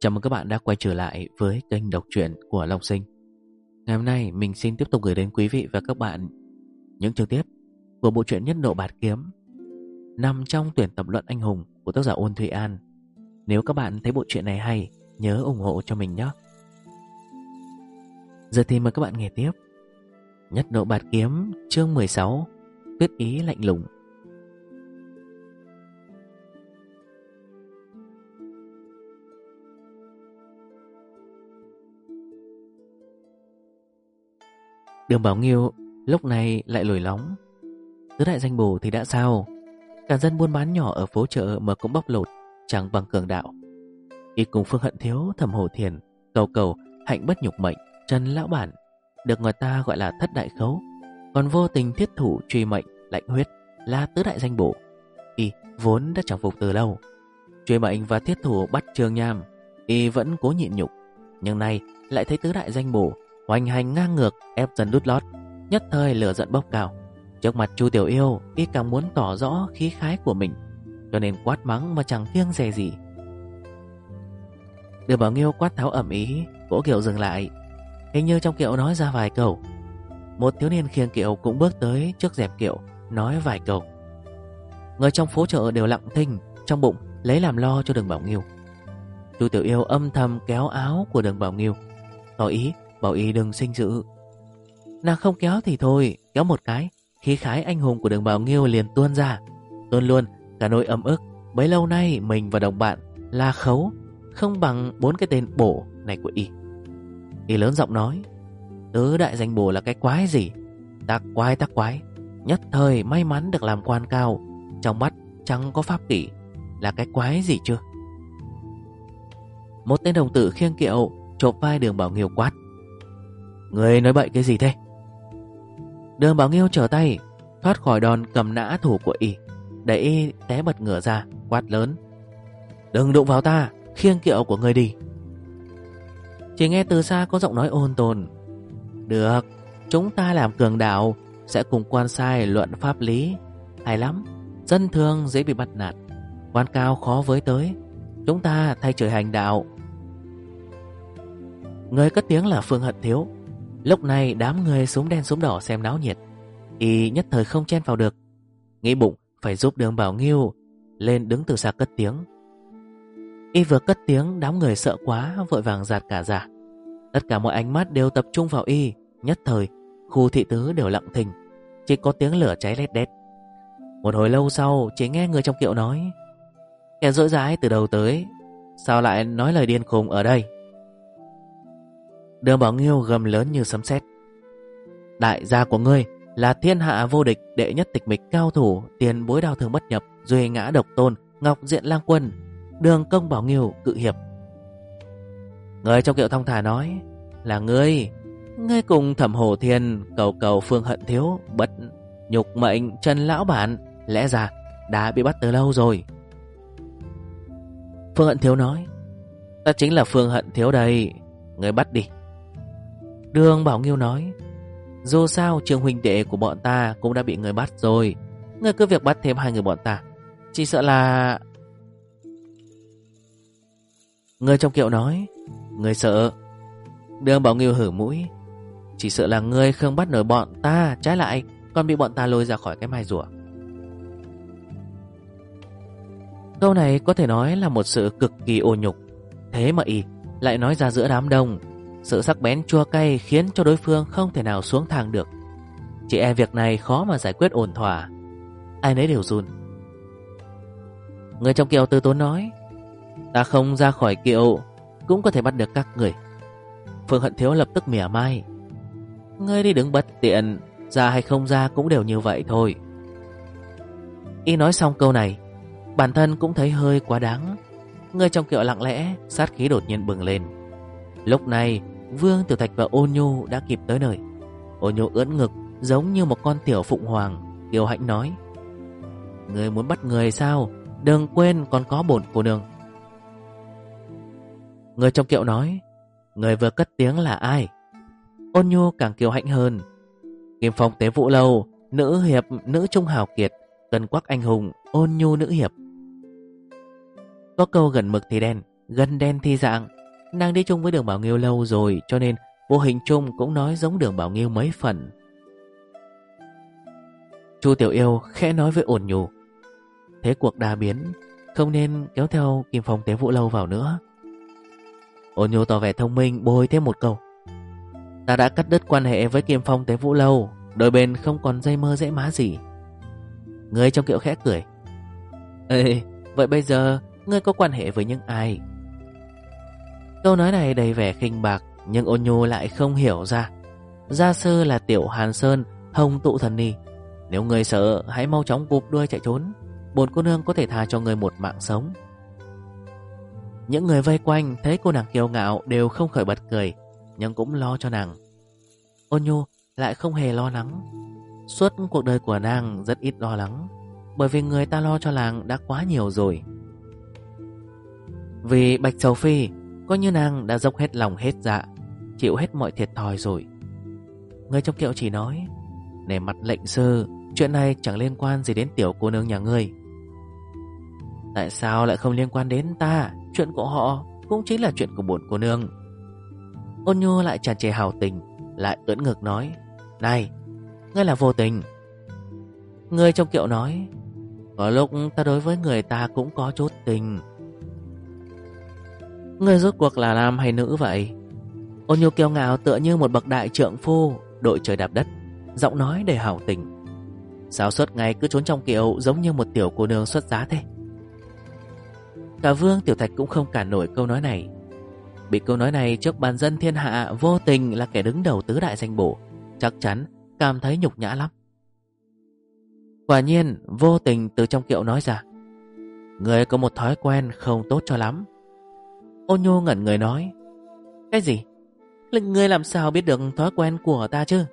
Chào mừng các bạn đã quay trở lại với kênh đọc truyện của Long Sinh. Ngày hôm nay mình xin tiếp tục gửi đến quý vị và các bạn những chương tiếp của bộ truyện Nhất Độ Bạt Kiếm nằm trong tuyển tập luận anh hùng của tác giả Ôn Thụy An. Nếu các bạn thấy bộ truyện này hay, nhớ ủng hộ cho mình nhé. Giờ thì mời các bạn nghe tiếp Nhất Độ Bạt Kiếm chương 16, Quyết ý lạnh lùng. Đường Bảo Nghiêu lúc này lại lồi lóng. Tứ đại danh bổ thì đã sao, cả dân buôn bán nhỏ ở phố chợ mà cũng bóc lột, chẳng bằng cường đạo. Y cùng Phương Hận Thiếu, Thẩm Hổ Thiền, Cầu Cầu, Hạnh Bất Nhục Mệnh, Trần Lão Bản được người ta gọi là thất đại khấu, còn vô tình thiết thủ truy mệnh, lạnh huyết là tứ đại danh bổ. Y vốn đã chẳng phục từ lâu. Truy mệnh và thiết thủ bắt Trường Nham, Y vẫn cố nhịn nhục, nhưng nay lại thấy tứ đại danh bổ hoành hành ngang ngược, ép dân đút lót, nhất thời lửa giận bốc cao. Trước mặt Chu Tiểu Yêu, Y càng muốn tỏ rõ khí khái của mình, cho nên quát mắng mà chẳng kiêng dè gì. Đường Bảo Nghiêu quát tháo ầm ĩ, Cỗ Kiệu dừng lại. Hình như trong kiệu nói ra vài câu. Một thiếu niên khiêng kiệu cũng bước tới trước rèm kiệu, nói vài câu. Người trong phố chợ đều lặng thinh, trong bụng lấy làm lo cho Đường Bảo Nghiêu. Chu Tiểu Yêu âm thầm kéo áo của Đường Bảo Nghiêu, tỏ ý bảo Y đừng sinh sự. Nàng không kéo thì thôi, kéo một cái, khí khái anh hùng của Đường Bảo Nghiêu liền tuôn ra, tuôn luôn cả nỗi ấm ức bấy lâu nay mình và đồng bạn là khấu không bằng bốn cái tên bổ này của Y. Y lớn giọng nói: tứ đại danh bổ là cái quái gì? Tắc quái, nhất thời may mắn được làm quan cao, trong mắt chẳng có pháp kỷ, là cái quái gì chưa? Một tên đồng tử khiêng kiệu chộp vai Đường Bảo Nghiêu quát: người nói bậy cái gì thế? Đường Bảo Nghiêu trở tay thoát khỏi đòn cầm nã thủ của Y, để Y té bật ngửa ra, quát lớn: đừng đụng vào ta, khiêng kiệu của người đi. Chỉ nghe từ xa có giọng nói ôn tồn: được, chúng ta làm cường đạo, sẽ cùng quan sai luận pháp lý. Hay lắm, dân thường dễ bị bắt nạt, quan cao khó với tới, chúng ta thay trời hành đạo. Người cất tiếng là Phương Hận Thiếu. Lúc này đám người súng đen súng đỏ xem náo nhiệt, Y nhất thời không chen vào được, nghĩ bụng phải giúp Đường Bảo Nghiêu, lên đứng từ xa cất tiếng. Y vừa cất tiếng, đám người sợ quá vội vàng giạt cả ra. Tất cả mọi ánh mắt đều tập trung vào Y. Nhất thời khu thị tứ đều lặng thinh, chỉ có tiếng lửa cháy lét đét. Một hồi lâu sau, chỉ nghe người trong kiệu nói: kẻ dỗi dãi từ đầu tới, sao lại nói lời điên khùng ở đây? Đường Bảo Nghiêu gầm lớn như sấm sét: đại gia của ngươi là thiên hạ vô địch, đệ nhất tịch mịch cao thủ, tiền bối đao thương bất nhập, duy ngã độc tôn, ngọc diện lang quân, Đường Công Bảo Nghiêu cự hiệp. Người trong kiệu thong thả nói: là ngươi cùng Thẩm Hổ Thiền, Cầu Cầu, Phương Hận Thiếu, Bất Nhục Mệnh, Trần Lão Bản lẽ ra đã bị bắt từ lâu rồi. Phương Hận Thiếu nói: ta chính là Phương Hận Thiếu đây, người bắt đi. Đường Bảo Nghiêu nói: dù sao Trương huynh đệ của bọn ta cũng đã bị người bắt rồi, người cứ việc bắt thêm hai người bọn ta, chỉ sợ là... Người trong kiệu nói: người sợ? Đường Bảo Nghiêu hử mũi: chỉ sợ là ngươi không bắt nổi bọn ta, trái lại còn bị bọn ta lôi ra khỏi cái mai rùa. Câu này có thể nói là một sự cực kỳ ô nhục, thế mà Y lại nói ra giữa đám đông. Sự sắc bén chua cay khiến cho đối phương không thể nào xuống thang được. Chỉ e việc này khó mà giải quyết ổn thỏa, ai nấy đều run. Người trong kiệu từ tốn nói: ta không ra khỏi kiệu cũng có thể bắt được các người. Phương Hận Thiếu lập tức mỉa mai: ngươi đi đứng bất tiện, ra hay không ra cũng đều như vậy thôi. Y nói xong câu này, bản thân cũng thấy hơi quá đáng. Người trong kiệu lặng lẽ, sát khí đột nhiên bừng lên. Lúc này Vương Tiểu Thạch và Ôn Nhu đã kịp tới nơi. Ôn Nhu ưỡn ngực giống như một con tiểu phụng hoàng, kiêu hãnh nói: người muốn bắt người sao? Đừng quên còn có bổn cô nương. Người trong kiệu nói: người vừa cất tiếng là ai? Ôn Nhu càng kiêu hãnh hơn: Kim Phong Tế Vũ Lâu, nữ hiệp, nữ trung hào kiệt, Cân Quắc anh hùng, Ôn Nhu nữ hiệp. Có câu gần mực thì đen, gần đen thi dạng. Nàng đi chung với Đường Bảo Nghiêu lâu rồi, cho nên vô hình chung cũng nói giống Đường Bảo Nghiêu mấy phần. Chu Tiểu Yêu khẽ nói với Ôn Nhu: thế cuộc đa biến, không nên kéo theo Kim Phong Tế Vũ lâu vào nữa. Ôn Nhu tỏ vẻ thông minh bồi thêm một câu: ta đã cắt đứt quan hệ với Kim Phong Tế Vũ lâu, đôi bên không còn dây mơ dễ má gì. Người trong kiệu khẽ cười: ê, vậy bây giờ ngươi có quan hệ với những ai? Câu nói này đầy vẻ khinh bạc, nhưng Ôn Nhu lại không hiểu ra. Gia sư là Tiểu Hàn Sơn, Hồng Tụ Thần Ni. Nếu người sợ, hãy mau chóng cụp đuôi chạy trốn. Bổn cô nương có thể tha cho người một mạng sống. Những người vây quanh thấy cô nàng kiêu ngạo đều không khỏi bật cười, nhưng cũng lo cho nàng. Ôn Nhu lại không hề lo lắng. Suốt cuộc đời của nàng rất ít lo lắng, bởi vì người ta lo cho nàng đã quá nhiều rồi. Vì Bạch Sầu Phi, coi như nàng đã dốc hết lòng hết dạ, chịu hết mọi thiệt thòi rồi. Người trong kiệu chỉ nói: nể mặt lệnh sư, chuyện này chẳng liên quan gì đến tiểu cô nương nhà ngươi. Tại sao lại không liên quan đến ta? Chuyện của họ cũng chính là chuyện của bổn cô nương. Ôn Nhu lại tràn trề hào tình, lại ưỡn ngực nói: này, ngươi là vô tình. Người trong kiệu nói: có lúc ta đối với người ta cũng có chút tình. Ngươi rốt cuộc là nam hay nữ vậy? Ôn Nhu kiêu ngạo tựa như một bậc đại trượng phu, đội trời đạp đất, giọng nói đầy hào tình. Sao suốt ngày cứ trốn trong kiệu giống như một tiểu cô nương xuất giá thế? Cả Vương Tiểu Thạch cũng không cản nổi câu nói này. Bị câu nói này trước bàn dân thiên hạ, vô tình là kẻ đứng đầu tứ đại danh bổ, chắc chắn cảm thấy nhục nhã lắm. Quả nhiên vô tình từ trong kiệu nói ra: người có một thói quen không tốt cho lắm. Ôn Nhu ngẩn người nói: cái gì? Ngươi làm sao biết được thói quen của ta chứ?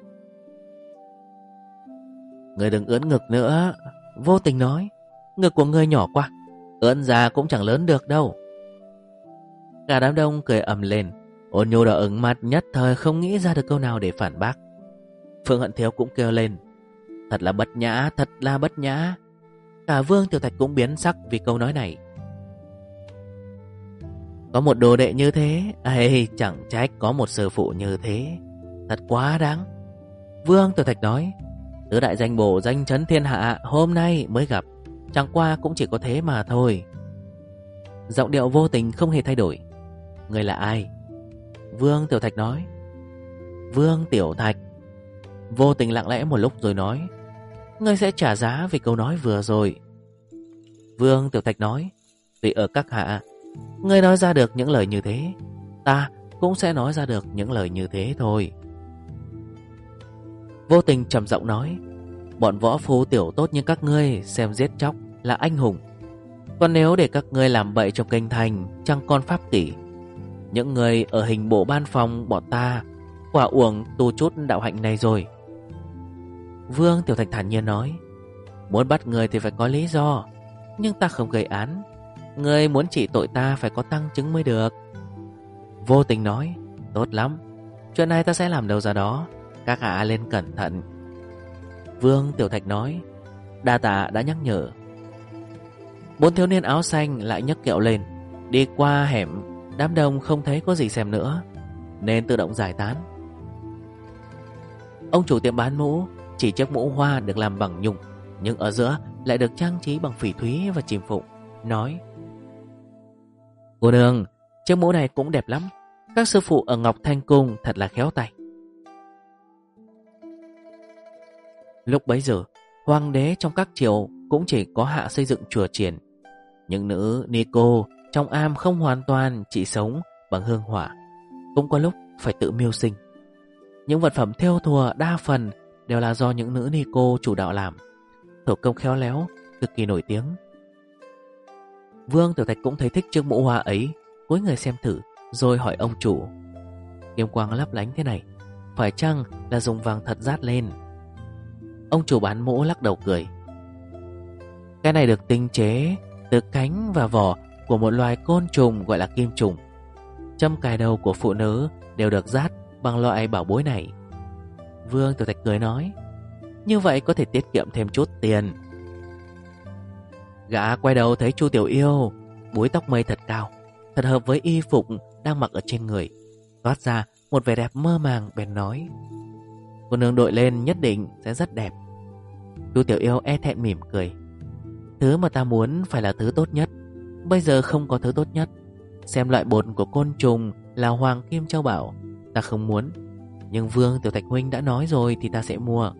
Ngươi đừng ưỡn ngực nữa. Vô tình nói: ngực của ngươi nhỏ quá, ưỡn ra cũng chẳng lớn được đâu. Cả đám đông cười ầm lên. Ôn Nhu đỏ ửng mặt, nhất thời không nghĩ ra được câu nào để phản bác. Phương Hận Thiếu cũng kêu lên: thật là bất nhã, thật là bất nhã. Cả Vương Tiểu Thạch cũng biến sắc vì câu nói này. Có một đồ đệ như thế, chẳng trách có một sư phụ như thế. Thật quá đáng. Vương Tiểu Thạch nói: tứ đại danh bổ danh chấn thiên hạ hôm nay mới gặp, chẳng qua cũng chỉ có thế mà thôi. Giọng điệu vô tình không hề thay đổi: người là ai? Vương Tiểu Thạch nói: Vương Tiểu Thạch. Vô tình lặng lẽ một lúc rồi nói: ngươi sẽ trả giá vì câu nói vừa rồi. Vương Tiểu Thạch nói: tùy ở các hạ, ngươi nói ra được những lời như thế, ta cũng sẽ nói ra được những lời như thế thôi. Vô tình trầm giọng nói: bọn võ phu tiểu tốt như các ngươi xem giết chóc là anh hùng, còn nếu để các ngươi làm bậy trong kinh thành chẳng còn pháp kỷ. Những người ở hình bộ ban phòng bọn ta quả uổng tu chút đạo hạnh này rồi. Vương Tiểu Thạch thản nhiên nói: muốn bắt người thì phải có lý do, nhưng ta không gây án. Người muốn trị tội ta phải có tăng chứng mới được. Vô tình nói: tốt lắm, chuyện này ta sẽ làm đâu ra đó, các hạ lên cẩn thận. Vương Tiểu Thạch nói: đa tạ đã nhắc nhở. Bốn thiếu niên áo xanh lại nhấc kiệu lên, đi qua hẻm. Đám đông không thấy có gì xem nữa nên tự động giải tán. Ông chủ tiệm bán mũ chỉ chiếc mũ hoa được làm bằng nhung, nhưng ở giữa lại được trang trí bằng phỉ thúy và chìm phụng, nói: cô nương, chiếc mũ này cũng đẹp lắm. Các sư phụ ở Ngọc Thanh Cung thật là khéo tay. Lúc bấy giờ, hoàng đế trong các triều cũng chỉ có hạ xây dựng chùa triển. Những nữ ni cô trong am không hoàn toàn chỉ sống bằng hương hỏa, cũng có lúc phải tự mưu sinh. Những vật phẩm thêu thùa đa phần đều là do những nữ ni cô chủ đạo làm, thủ công khéo léo, cực kỳ nổi tiếng. Vương Tiểu Thạch cũng thấy thích chiếc mũ hoa ấy, cúi người xem thử, rồi hỏi ông chủ: kim quang lấp lánh thế này, phải chăng là dùng vàng thật dát lên? Ông chủ bán mũ lắc đầu cười: cái này được tinh chế từ cánh và vỏ của một loài côn trùng gọi là kim trùng. Châm cài đầu của phụ nữ đều được dát bằng loại bảo bối này. Vương Tiểu Thạch cười nói: như vậy có thể tiết kiệm thêm chút tiền. Gã quay đầu thấy Chu Tiểu Yêu búi tóc mây thật cao, thật hợp với y phục đang mặc ở trên người, toát ra một vẻ đẹp mơ màng. Bèn nói: Cô nương đội lên nhất định sẽ rất đẹp. Chu Tiểu Yêu e thẹn mỉm cười: Thứ mà ta muốn phải là thứ tốt nhất. Bây giờ không có thứ tốt nhất. Xem loại bột của côn trùng là Hoàng Kim Châu Bảo, ta không muốn. Nhưng Vương Tiểu Thạch huynh đã nói rồi thì ta sẽ mua.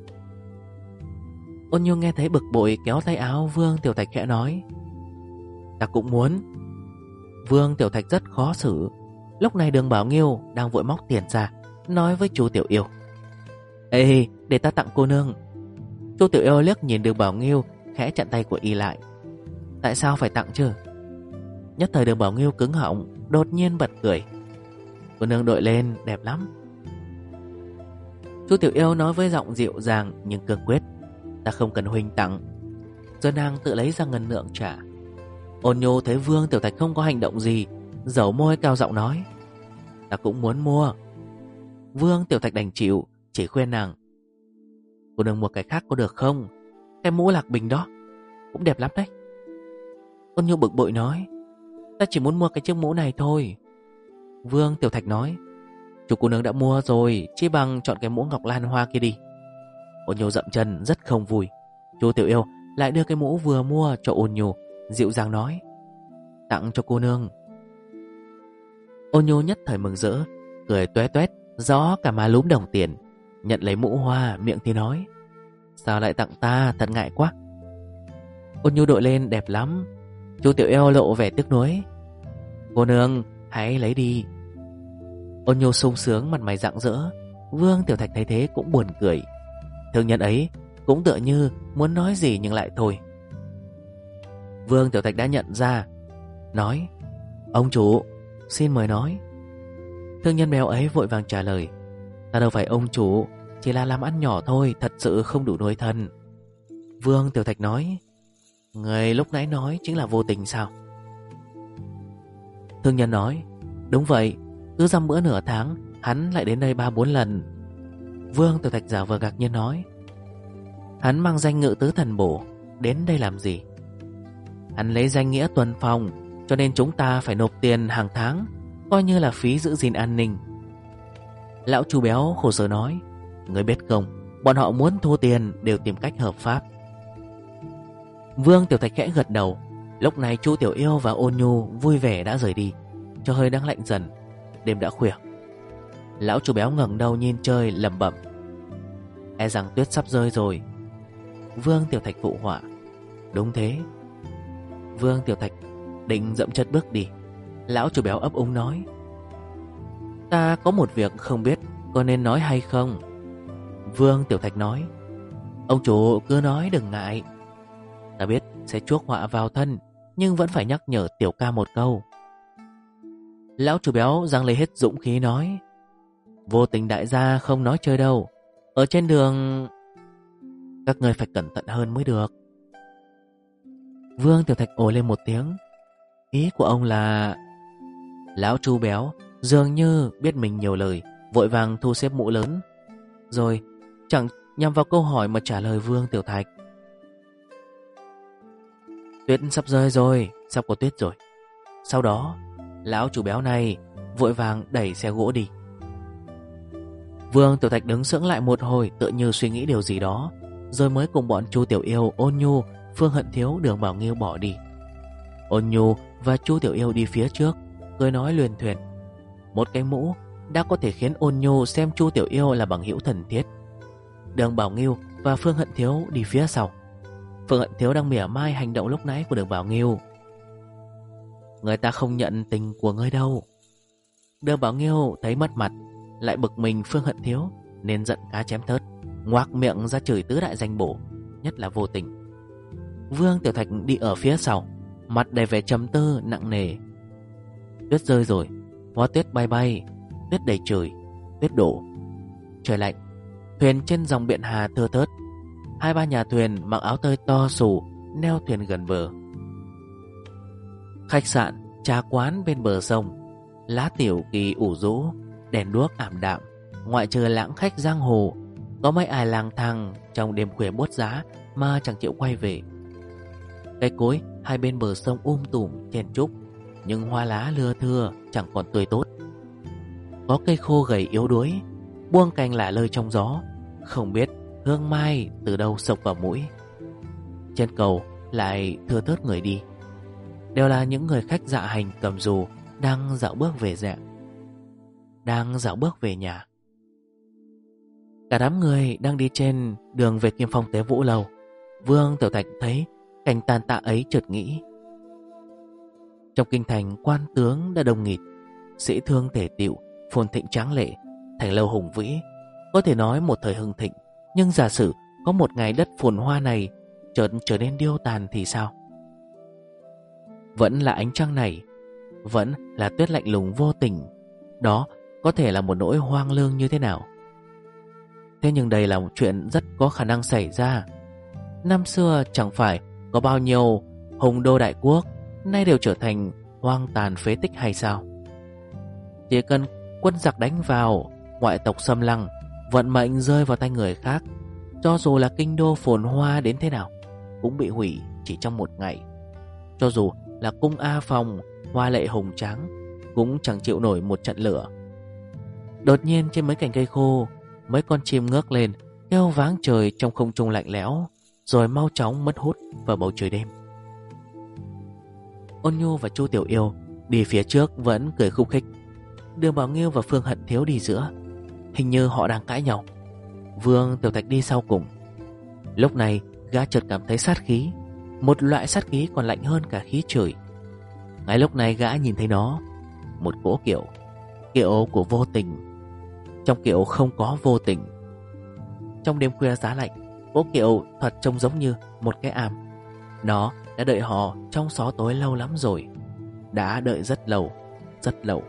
Ôn Nhu nghe thấy bực bội, kéo tay áo Vương Tiểu Thạch khẽ nói: Ta cũng muốn. Vương Tiểu Thạch rất khó xử. Lúc này Đường Bảo Nghiêu đang vội móc tiền ra, nói với Chu Tiểu Yêu: Ê, để ta tặng cô nương. Chu Tiểu Yêu liếc nhìn Đường Bảo Nghiêu, khẽ chặn tay của y lại: Tại sao phải tặng chứ? Nhất thời Đường Bảo Nghiêu cứng họng, đột nhiên bật cười: Cô nương đội lên đẹp lắm. Chu Tiểu Yêu nói với giọng dịu dàng nhưng cương quyết: Ta không cần huynh tặng. Rồi nàng tự lấy ra ngân lượng trả. Ôn Nhu thấy Vương Tiểu Thạch không có hành động gì, dẩu môi cao giọng nói: Ta cũng muốn mua. Vương Tiểu Thạch đành chịu, chỉ khuyên nàng: Cô đừng mua cái khác có được không? Cái mũ Lạc Bình đó cũng đẹp lắm đấy. Ôn Nhu bực bội nói: Ta chỉ muốn mua cái chiếc mũ này thôi. Vương Tiểu Thạch nói: Chủ cô nương đã mua rồi, chi bằng chọn cái mũ ngọc lan hoa kia đi. Ôn Nhu dậm chân rất không vui. Chu Tiểu Yêu lại đưa cái mũ vừa mua cho Ôn Nhu, dịu dàng nói: Tặng cho cô nương. Ôn Nhu nhất thời mừng rỡ, cười toét toét, rõ cả má lúm đồng tiền, nhận lấy mũ hoa, miệng thì nói: Sao lại tặng ta, thật ngại quá. Ôn Nhu đội lên đẹp lắm. Chu Tiểu Yêu lộ vẻ tiếc nuối: Cô nương hãy lấy đi. Ôn Nhu sung sướng, mặt mày rạng rỡ. Vương Tiểu Thạch thấy thế cũng buồn cười. Thương nhân ấy cũng tựa như muốn nói gì nhưng lại thôi. Vương Tiểu Thạch đã nhận ra, nói: Ông chủ, xin mời nói. Thương nhân béo ấy vội vàng trả lời: Ta đâu phải ông chủ, chỉ là làm ăn nhỏ thôi, thật sự không đủ nuôi thân. Vương Tiểu Thạch nói: Người lúc nãy nói chính là Vô Tình sao? Thương nhân nói: Đúng vậy, cứ dăm bữa nửa tháng hắn lại đến đây 3-4 lần. Vương Tiểu Thạch giả vờ ngạc nhiên nói: Hắn mang danh Ngự Tứ Thần Bổ đến đây làm gì? Hắn lấy danh nghĩa tuần phòng, cho nên chúng ta phải nộp tiền hàng tháng, coi như là phí giữ gìn an ninh. Lão Chu béo khổ sở nói: Người biết không, bọn họ muốn thu tiền đều tìm cách hợp pháp. Vương Tiểu Thạch khẽ gật đầu. Lúc này Chu Tiểu Yêu và Ôn Nhu vui vẻ đã rời đi. Trời hơi đang lạnh dần, đêm đã khuya. Lão Chu béo ngẩng đầu nhìn trời, lẩm bẩm: E rằng tuyết sắp rơi rồi. Vương Tiểu Thạch phụ họa: Đúng thế. Vương Tiểu Thạch định dậm chân bước đi. Lão Chu béo ấp úng nói: Ta có một việc không biết có nên nói hay không. Vương Tiểu Thạch nói: Ông chủ cứ nói, đừng ngại. Ta biết sẽ chuốc họa vào thân, nhưng vẫn phải nhắc nhở tiểu ca một câu. Lão Chu béo giang lấy hết dũng khí nói: Vô Tình đại gia không nói chơi đâu. Ở trên đường các người phải cẩn thận hơn mới được. Vương Tiểu Thạch ồ lên một tiếng: Ý của ông là... Lão Chu béo dường như biết mình nhiều lời, vội vàng thu xếp mũ lớn, rồi chẳng nhằm vào câu hỏi mà trả lời Vương Tiểu Thạch: Tuyết sắp rơi rồi, sắp có tuyết rồi. Sau đó lão Chu béo này vội vàng đẩy xe gỗ đi. Vương Tiểu Thạch đứng sững lại một hồi, tựa như suy nghĩ điều gì đó, rồi mới cùng bọn Chu Tiểu Yêu, Ôn Nhu, Phương Hận Thiếu, Đường Bảo Nghiêu bỏ đi. Ôn Nhu và Chu Tiểu Yêu đi phía trước, cười nói luyên thuyền. Một cái mũ đã có thể khiến Ôn Nhu xem Chu Tiểu Yêu là bằng hữu thần thiết. Đường Bảo Nghiêu và Phương Hận Thiếu đi phía sau. Phương Hận Thiếu đang mỉa mai hành động lúc nãy của Đường Bảo Nghiêu: Người ta không nhận tình của ngươi đâu. Đường Bảo Nghiêu thấy mất mặt, lại bực mình Phương Hận Thiếu nên giận cá chém thớt, ngoác miệng ra chửi tứ đại danh bổ, nhất là Vô Tình. Vương Tiểu Thạch đi ở phía sau, mặt đầy vẻ trầm tư nặng nề. Tuyết rơi rồi, hoa tuyết bay bay, tuyết đầy trời, tuyết đổ. Trời lạnh, thuyền trên dòng biển Hà thưa thớt. 2-3 nhà thuyền mặc áo tơi to xù neo thuyền gần bờ. Khách sạn, trà quán bên bờ sông, lá tiểu kỳ ủ rũ, đèn đuốc ảm đạm. Ngoại trừ lãng khách giang hồ, có mấy ai lang thang trong đêm khuya buốt giá mà chẳng chịu quay về. Cây cối hai bên bờ sông tùm chen chúc, nhưng hoa lá lưa thưa, chẳng còn tươi tốt. Có cây khô gầy yếu đuối, buông cành lả lơi trong gió, không biết hương mai từ đâu sộc vào mũi. Trên cầu lại thưa thớt người đi, đều là những người khách dạ hành cầm dù đang dạo bước về nhà. Cả đám người đang đi trên đường về Kim Phong Tế Vũ Lâu. Vương Tiểu Thạch thấy cảnh tàn tạ ấy, chợt nghĩ, trong kinh thành quan tướng đã đông nghịt, sĩ thương tề tựu, phồn thịnh tráng lệ, thành lâu hùng vĩ, có thể nói một thời hưng thịnh. Nhưng giả sử có một ngày đất phồn hoa này chợt trở nên điêu tàn thì sao? Vẫn là ánh trăng này, vẫn là tuyết lạnh lùng vô tình, đó có thể là một nỗi hoang lương như thế nào? Thế nhưng đây là một chuyện rất có khả năng xảy ra. Năm xưa chẳng phải có bao nhiêu hùng đô đại quốc nay đều trở thành hoang tàn phế tích hay sao? Chỉ cần quân giặc đánh vào, ngoại tộc xâm lăng, vận mệnh rơi vào tay người khác, cho dù là kinh đô phồn hoa đến thế nào cũng bị hủy chỉ trong một ngày. Cho dù là cung A Phòng hoa lệ hùng tráng cũng chẳng chịu nổi một trận lửa. Đột nhiên trên mấy cành cây khô, mấy con chim ngước lên kêu váng trời trong không trung lạnh lẽo, rồi mau chóng mất hút vào bầu trời đêm. Ôn Nhu và Chu Tiểu Yêu đi phía trước vẫn cười khúc khích. Đường Bảo Nghiêu và Phương Hận Thiếu đi giữa, hình như họ đang cãi nhau. Vương Tiểu Thạch đi sau cùng. Lúc này gã chợt cảm thấy sát khí, một loại sát khí còn lạnh hơn cả khí trời. Ngay lúc này gã nhìn thấy nó, một cỗ kiệu của vô tình. Trong kiệu không có vô tình. Trong đêm khuya giá lạnh, cỗ kiệu thật trông giống như một cái am. Nó đã đợi họ trong xó tối lâu lắm rồi, đã đợi rất lâu, rất lâu.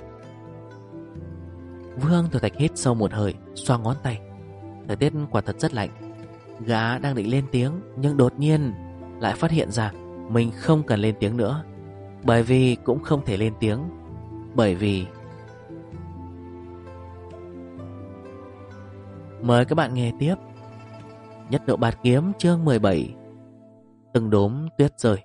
Vương Tiểu Thạch hít sâu một hơi, xoa ngón tay. Thời tiết quả thật rất lạnh. Gã đang định lên tiếng, nhưng đột nhiên lại phát hiện ra mình không cần lên tiếng nữa. Bởi vì cũng không thể lên tiếng, bởi vì... Mời các bạn nghe tiếp Nhất Độ Bạt Kiếm chương 17, Từng đốm tuyết rơi.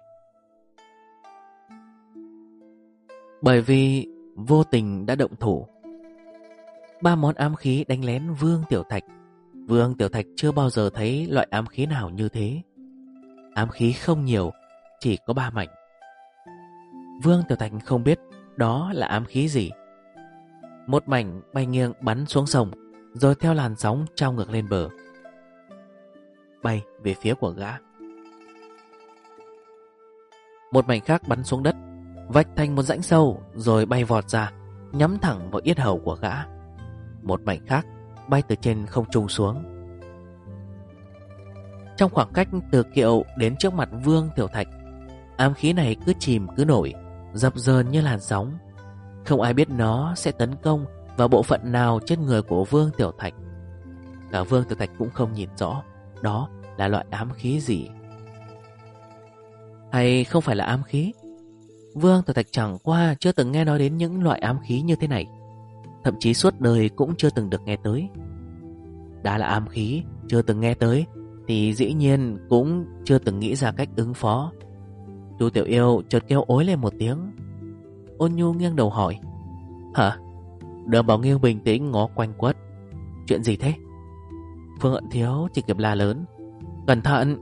Bởi vì vô tình đã động thủ. 3 món ám khí đánh lén Vương Tiểu Thạch. Vương Tiểu Thạch chưa bao giờ thấy loại ám khí nào như thế. Ám khí không nhiều, chỉ có 3 mảnh. Vương Tiểu Thạch không biết đó là ám khí gì. Một mảnh bay nghiêng bắn xuống sông, rồi theo làn sóng trao ngược lên bờ, bay về phía của gã. Một mảnh khác bắn xuống đất, vạch thành một rãnh sâu, rồi bay vọt ra, nhắm thẳng vào yết hầu của gã. Một mảnh khác bay từ trên không trung xuống. Trong khoảng cách từ kiệu đến trước mặt Vương Tiểu Thạch, ám khí này cứ chìm cứ nổi, dập dờn như làn sóng. Không ai biết nó sẽ tấn công vào bộ phận nào trên người của Vương Tiểu Thạch. Cả Vương Tiểu Thạch cũng không nhìn rõ đó là loại ám khí gì, hay không phải là ám khí. Vương Tiểu Thạch chẳng qua chưa từng nghe nói đến những loại ám khí như thế này, thậm chí suốt đời cũng chưa từng được nghe tới. Đã là ám khí chưa từng nghe tới thì dĩ nhiên cũng chưa từng nghĩ ra cách ứng phó. Chu Tiểu Yêu chợt kêu ối lên một tiếng. Ôn Nhu nghiêng đầu hỏi: Hả? Đường Bảo Nghiêu bình tĩnh ngó quanh quất: Chuyện gì thế? Phương Hận Thiếu chỉ kịp la lớn: Cẩn thận!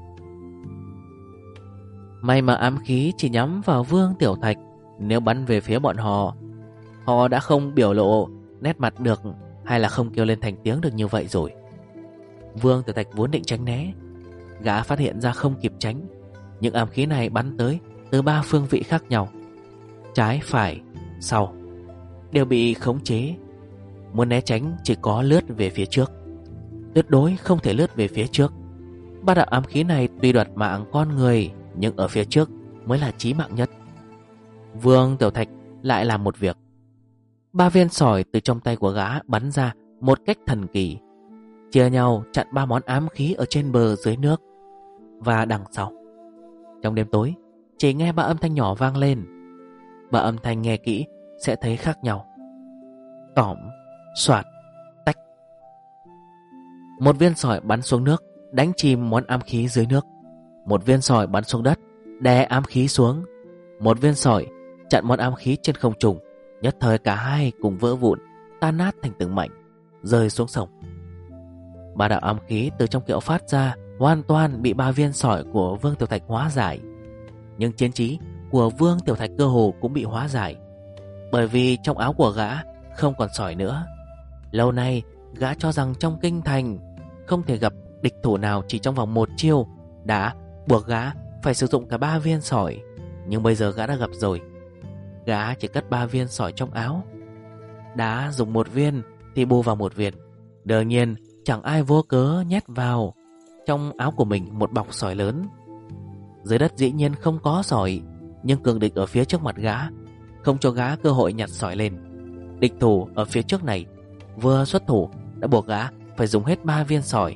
May mà ám khí chỉ nhắm vào Vương Tiểu Thạch. Nếu bắn về phía bọn họ, họ đã không biểu lộ nét mặt được, hay là không kêu lên thành tiếng được như vậy rồi. Vương Tiểu Thạch vốn định tránh né, gã phát hiện ra không kịp tránh. Những ám khí này bắn tới từ 3 phương vị khác nhau, trái, phải, sau, đều bị khống chế. Muốn né tránh chỉ có lướt về phía trước, tuyệt đối không thể lướt về phía trước. 3 đạo ám khí này tuy đoạt mạng con người, nhưng ở phía trước mới là chí mạng nhất. Vương Tiểu Thạch lại làm một việc. 3 viên sỏi từ trong tay của gã bắn ra một cách thần kỳ, chia nhau chặn 3 món ám khí ở trên bờ, dưới nước và đằng sau. Trong đêm tối, chỉ nghe 3 âm thanh nhỏ vang lên. 3 âm thanh nghe kỹ sẽ thấy khác nhau: tỏm, soạt, tách. Một viên sỏi bắn xuống nước, đánh chìm món ám khí dưới nước. Một viên sỏi bắn xuống đất, đè ám khí xuống. Một viên sỏi chặn món ám khí trên không trung. Nhất thời cả hai cùng vỡ vụn, tan nát thành từng mảnh, rơi xuống sông. Ba đạo ám khí từ trong kiệu phát ra hoàn toàn bị 3 viên sỏi của Vương Tiểu Thạch hóa giải. Nhưng chiến trí của Vương Tiểu Thạch cơ hồ cũng bị hóa giải, bởi vì trong áo của gã không còn sỏi nữa. Lâu nay gã cho rằng trong kinh thành không thể gặp địch thủ nào chỉ trong vòng 1 chiêu, đã buộc gã phải sử dụng cả 3 viên sỏi. Nhưng bây giờ gã đã gặp rồi. Gã chỉ cất 3 viên sỏi trong áo, đã dùng 1 viên thì bù vào 1 viên. Đương nhiên chẳng ai vô cớ nhét vào trong áo của mình một bọc sỏi lớn. Dưới đất dĩ nhiên không có sỏi, nhưng cường địch ở phía trước mặt gã không cho gã cơ hội nhặt sỏi lên. Địch thủ ở phía trước này vừa xuất thủ đã buộc gã phải dùng hết 3 viên sỏi.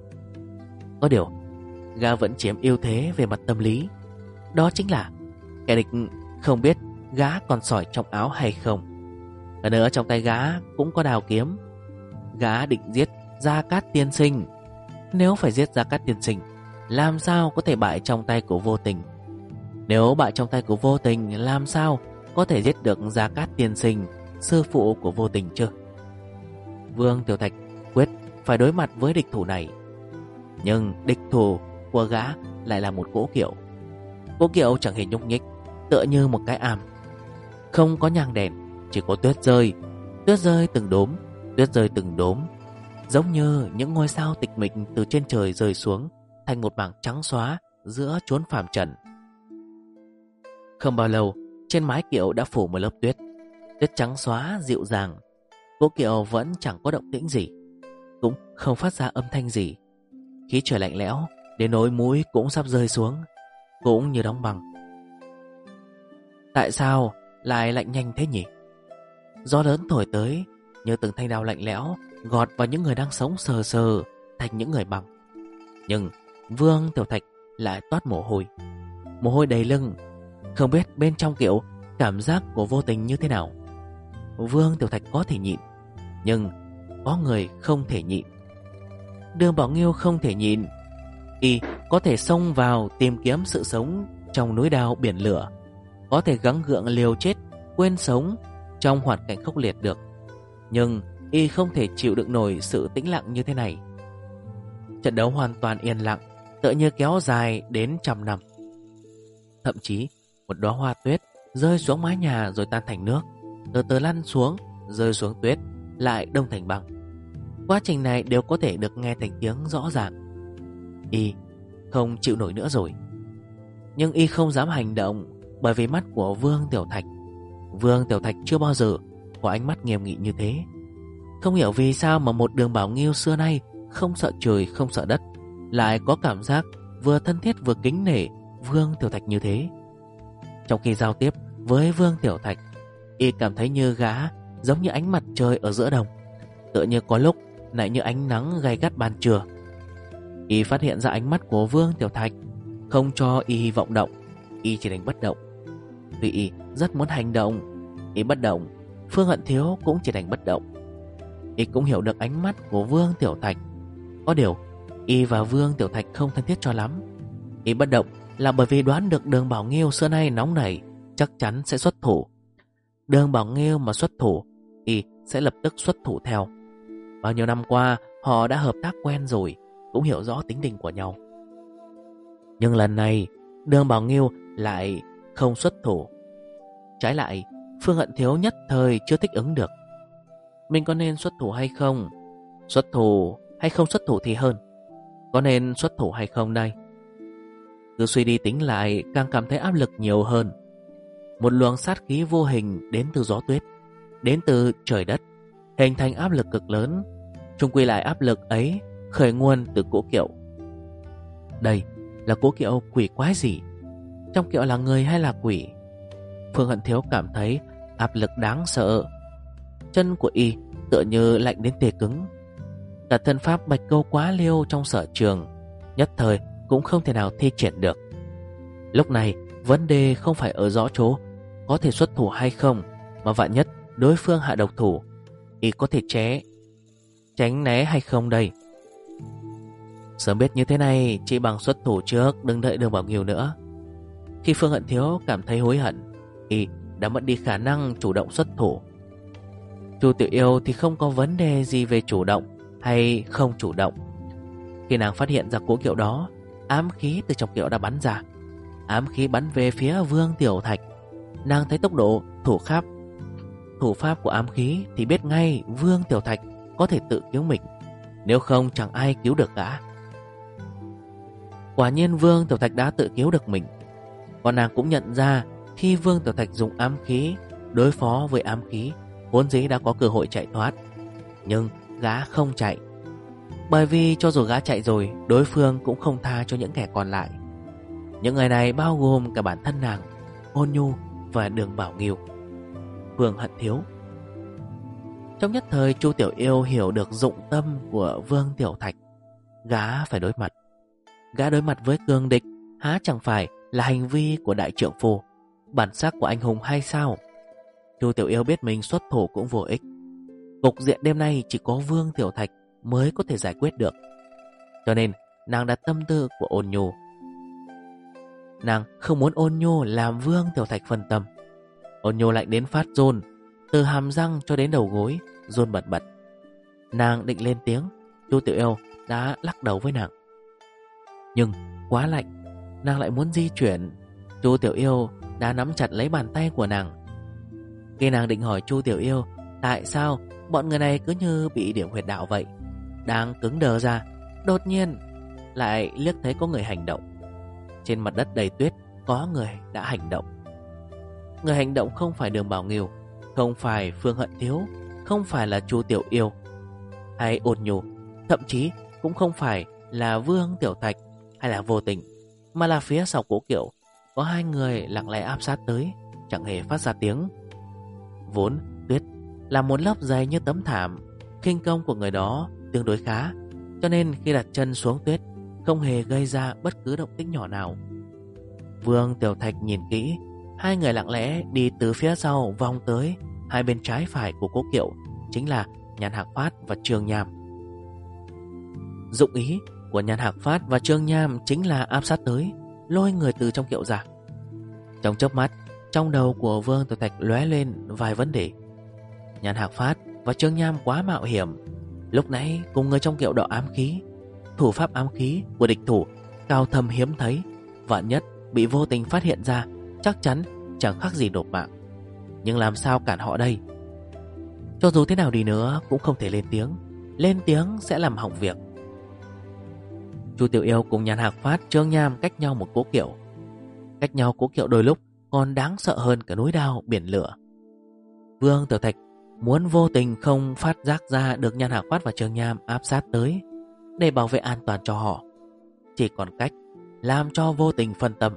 Có điều gã vẫn chiếm ưu thế về mặt tâm lý. Đó chính là kẻ địch không biết gã còn sỏi trong áo hay không. Hơn nữa trong tay gã cũng có đào kiếm. Gã định giết Gia Cát tiên sinh. Nếu phải giết Gia Cát tiên sinh, làm sao có thể bại trong tay của Vô Tình? Nếu bại trong tay của Vô Tình, làm sao có thể giết được Gia Cát tiên sinh, sư phụ của Vô Tình chứ? Vương Tiểu Thạch quyết phải đối mặt với địch thủ này. Nhưng địch thủ của gã lại là một cỗ kiệu. Cỗ kiệu chẳng hề nhúc nhích, tựa như một cái am. Không có nhang đèn, chỉ có tuyết rơi. Tuyết rơi từng đốm, tuyết rơi từng đốm, giống như những ngôi sao tịch mịch từ trên trời rơi xuống thành một mảng trắng xóa giữa chốn phàm trần. Không bao lâu, trên mái kiệu đã phủ một lớp tuyết. Tuyết trắng xóa dịu dàng. Cỗ kiệu vẫn chẳng có động tĩnh gì, cũng không phát ra âm thanh gì. Khí trời lạnh lẽo đến nỗi mũi cũng sắp rơi xuống, cũng như đóng băng. Tại sao lại lạnh nhanh thế nhỉ? Gió lớn thổi tới như từng thanh đao lạnh lẽo gọt vào những người đang sống sờ sờ thành những người băng. Nhưng Vương Tiểu Thạch lại toát mồ hôi đầy lưng. Không biết bên trong kiệu cảm giác của Vô Tình như thế nào. Vương Tiểu Thạch có thể nhịn, nhưng có người không thể nhịn. Đường Bảo Nghiêu không thể nhịn. Y có thể xông vào tìm kiếm sự sống trong núi đao biển lửa, có thể gắng gượng liều chết quên sống trong hoàn cảnh khốc liệt được. Nhưng Y không thể chịu đựng nổi sự tĩnh lặng như thế này. Trận đấu hoàn toàn yên lặng, tựa như kéo dài đến 100 năm. Thậm chí một đóa hoa tuyết rơi xuống mái nhà rồi tan thành nước, từ từ lăn xuống, rơi xuống tuyết, lại đông thành băng. Quá trình này đều có thể được nghe thành tiếng rõ ràng. Y không chịu nổi nữa rồi. Nhưng Y không dám hành động, bởi vì mắt của Vương Tiểu Thạch. Vương Tiểu Thạch chưa bao giờ có ánh mắt nghiêm nghị như thế. Không hiểu vì sao mà một Đường Bảo Nghiêu xưa nay không sợ trời không sợ đất lại có cảm giác vừa thân thiết vừa kính nể Vương Tiểu Thạch như thế. Trong khi giao tiếp với Vương Tiểu Thạch, Y cảm thấy như gã giống như ánh mặt trời ở giữa đồng, tựa như có lúc lại như ánh nắng gay gắt ban trưa. Y phát hiện ra ánh mắt của Vương Tiểu Thạch không cho Y vọng động. Y chỉ đành bất động. Tuy Y rất muốn hành động, Y bất động. Phương Hận Thiếu cũng chỉ đành bất động. Y cũng hiểu được ánh mắt của Vương Tiểu Thạch. Có điều Y và Vương Tiểu Thạch không thân thiết cho lắm. Y bất động là bởi vì đoán được Đường Bảo Nghiêu xưa nay nóng nảy, chắc chắn sẽ xuất thủ. Đường Bảo Nghiêu mà xuất thủ, Y sẽ lập tức xuất thủ theo. Bao nhiêu năm qua họ đã hợp tác quen rồi, cũng hiểu rõ tính tình của nhau. Nhưng lần này Đường Bảo Nghiêu lại không xuất thủ. Trái lại, Phương Hận Thiếu nhất thời chưa thích ứng được. Mình có nên xuất thủ hay không? Xuất thủ hay không xuất thủ thì hơn. Có nên xuất thủ hay không đây? Cứ suy đi tính lại càng cảm thấy áp lực nhiều hơn. Một luồng sát khí vô hình đến từ gió tuyết, đến từ trời đất, hình thành áp lực cực lớn. Chung quy lại áp lực ấy khởi nguồn từ cỗ kiệu. Đây là cỗ kiệu quỷ quái gì? Trong kiệu là người hay là quỷ? Phương Hận Thiếu cảm thấy áp lực đáng sợ. Chân của Y tựa như lạnh đến tê cứng. Cả thân pháp Bạch Câu Quá Liêu trong sở trường nhất thời cũng không thể nào thi triển được. Lúc này vấn đề không phải ở rõ chỗ có thể xuất thủ hay không, mà vạn nhất đối phương hạ độc thủ, Y có thể tránh né hay không đây? Sớm biết như thế này, chỉ bằng xuất thủ trước, đừng đợi Đường Bảo Nghiêu nữa. Khi Phương Hận Thiếu cảm thấy hối hận, Y đã mất đi khả năng chủ động xuất thủ. Chu Tiểu Yêu thì không có vấn đề gì về chủ động hay không chủ động. Khi nàng phát hiện ra cố kiệu đó, ám khí từ trong kiệu đã bắn ra. Ám khí bắn về phía Vương Tiểu Thạch. Nàng thấy tốc độ thủ pháp của ám khí thì biết ngay Vương Tiểu Thạch có thể tự cứu mình, nếu không chẳng ai cứu được gã. Quả nhiên Vương Tiểu Thạch đã tự cứu được mình. Còn nàng cũng nhận ra khi Vương Tiểu Thạch dùng ám khí đối phó với ám khí, vốn dĩ đã có cơ hội chạy thoát. Nhưng gã không chạy, bởi vì cho dù gã chạy rồi, đối phương cũng không tha cho những kẻ còn lại. Những người này bao gồm cả bản thân nàng, Ôn Nhu và Đường Bảo Nghiêu, Vương Hận Thiếu. Trong nhất thời, Chu Tiểu Yêu hiểu được dụng tâm của Vương Tiểu Thạch. Gã phải đối mặt. Gã đối mặt với cường địch há chẳng phải là hành vi của đại trượng phu, bản sắc của anh hùng hay sao? Chu Tiểu Yêu biết mình xuất thủ cũng vô ích. Cục diện đêm nay chỉ có Vương Tiểu Thạch mới có thể giải quyết được. Cho nên nàng đặt tâm tư của Ôn Nhu. Nàng không muốn Ôn Nhu làm Vương Tiểu Thạch phân tâm. Ôn Nhu lạnh đến phát run, từ hàm răng cho đến đầu gối run bật bật. Nàng định lên tiếng, Chu Tiểu Yêu đã lắc đầu với nàng. Nhưng quá lạnh, nàng lại muốn di chuyển. Chu Tiểu Yêu đã nắm chặt lấy bàn tay của nàng. Khi nàng định hỏi Chu Tiểu Yêu tại sao bọn người này cứ như bị điểm huyệt đạo vậy, đang cứng đờ ra, đột nhiên lại liếc thấy có người hành động. Trên mặt đất đầy tuyết có người đã hành động. Người hành động không phải Đường Bảo Nghiêu, không phải Phương Hận Thiếu, không phải là Chu Tiểu Yêu hay Ôn Nhu, thậm chí cũng không phải là Vương Tiểu Thạch hay là Vô Tình, mà là phía sau cố kiệu có hai người lặng lẽ áp sát tới, chẳng hề phát ra tiếng. Vốn tuyết là một lớp dày như tấm thảm, khinh công của người đó tương đối khá, cho nên khi đặt chân xuống tuyết không hề gây ra bất cứ động tĩnh nhỏ nào. Vương Tiểu Thạch nhìn kỹ, hai người lặng lẽ đi từ phía sau vòng tới hai bên trái phải của cố kiệu, chính là Nhan Hạc Phát và Trương Nham. Dụng ý của Nhan Hạc Phát và Trương Nham chính là áp sát tới, lôi người từ trong kiệu ra. Trong chớp mắt, trong đầu của Vương Tiểu Thạch lóe lên vài vấn đề. Nhan Hạc Phát và Trương Nham quá mạo hiểm, lúc nãy cùng người trong kiệu đọ ám khí. Thủ pháp ám khí của địch thủ cao thâm hiếm thấy, vạn nhất bị Vô Tình phát hiện ra, chắc chắn chẳng khác gì nộp mạng. Nhưng làm sao cản họ đây? Cho dù thế nào đi nữa cũng không thể lên tiếng. Lên tiếng sẽ làm hỏng việc. Chu Tiểu Yêu cùng Nhan Hạc Phát, Trương Nham cách nhau một cố kiệu. Cách nhau cố kiệu đôi lúc còn đáng sợ hơn cả núi đao biển lửa. Vương Tiểu Thạch muốn Vô Tình không phát giác ra được Nhan Hạc Phát và Trương Nham áp sát tới, để bảo vệ an toàn cho họ. Chỉ còn cách làm cho Vô Tình phân tâm.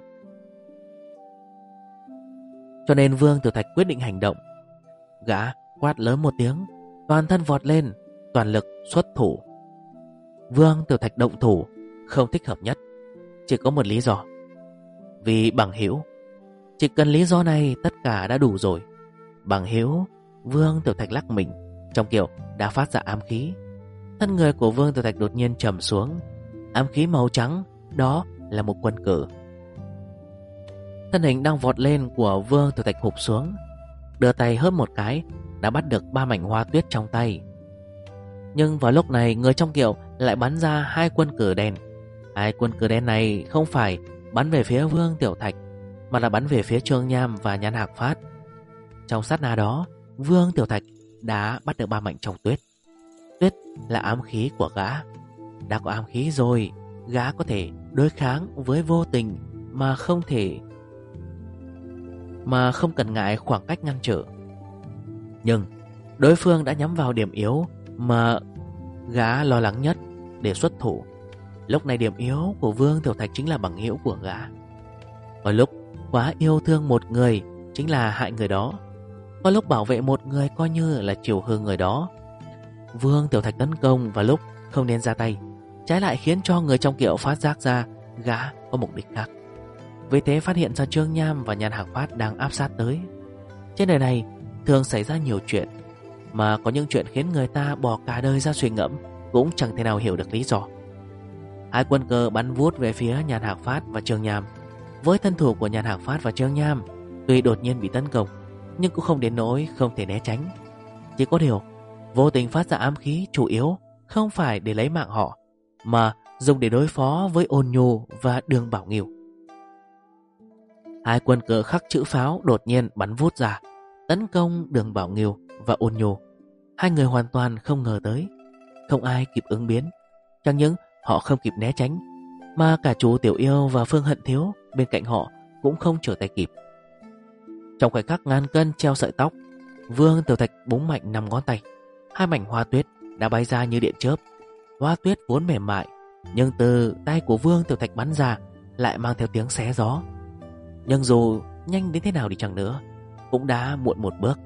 Cho nên Vương Tiểu Thạch quyết định hành động. Gã quát lớn một tiếng, toàn thân vọt lên, toàn lực xuất thủ. Vương Tiểu Thạch động thủ không thích hợp nhất, chỉ có một lý do: vì bằng hữu. Chỉ cần lý do này tất cả đã đủ rồi. Bằng hữu. Vương Tiểu Thạch lắc mình, trong kiệu đã phát ra ám khí. Thân người của Vương Tiểu Thạch đột nhiên trầm xuống. Ám khí màu trắng, đó là một quân cờ. Thân hình đang vọt lên của Vương Tiểu Thạch hụp xuống, đưa tay hớp một cái đã bắt được 3 mảnh hoa tuyết trong tay. Nhưng vào lúc này, người trong kiệu lại bắn ra 2 quân cờ đen. 2 quân cờ đen này không phải bắn về phía Vương Tiểu Thạch, mà là bắn về phía Trương Nham và Nhan Hạc Phát. Trong sát na đó, Vương Tiểu Thạch đã bắt được 3 mảnh trong tuyết. Tuyết là ám khí của gã. Đã có ám khí rồi, gã có thể đối kháng với Vô Tình mà không cần ngại khoảng cách ngăn trở. Nhưng đối phương đã nhắm vào điểm yếu mà gã lo lắng nhất để xuất thủ. Lúc này điểm yếu của Vương Tiểu Thạch chính là bằng hữu của gã. Có lúc quá yêu thương một người chính là hại người đó, có lúc bảo vệ một người coi như là chiều hư người đó. Vương Tiểu Thạch tấn công vào lúc không nên ra tay, trái lại khiến cho người trong kiệu phát giác ra gã có mục đích khác. Vì thế phát hiện ra Trương Nham và Nhan Hạc Phát đang áp sát tới. Trên đời này thường xảy ra nhiều chuyện, mà có những chuyện khiến người ta bỏ cả đời ra suy ngẫm cũng chẳng thể nào hiểu được lý do. 2 quân cờ bắn vút về phía Nhan Hạc Phát và Trương Nham. Với thân thủ của Nhan Hạc Phát và Trương Nham, tuy đột nhiên bị tấn công, nhưng cũng không đến nỗi không thể né tránh. Chỉ có điều Vô Tình phát ra ám khí chủ yếu không phải để lấy mạng họ, mà dùng để đối phó với Ôn Nhu và Đường Bảo Nghiêu. Hai quân cờ khắc chữ pháo đột nhiên bắn vút ra, tấn công Đường Bảo Nghiêu và Ôn Nhu. Hai người hoàn toàn không ngờ tới, không ai kịp ứng biến. Chẳng những họ không kịp né tránh, mà cả chú Tiểu Yêu và Phương Hận Thiếu bên cạnh họ cũng không trở tay kịp. Trong khoảnh khắc ngàn cân treo sợi tóc, Vương Tiểu Thạch búng mạnh 5 ngón tay, hai mảnh hoa tuyết đã bay ra như điện chớp. Hoa tuyết vốn mềm mại, nhưng từ tay của Vương Tiểu Thạch bắn ra lại mang theo tiếng xé gió. Nhưng dù nhanh đến thế nào đi chăng nữa, cũng đã muộn một bước.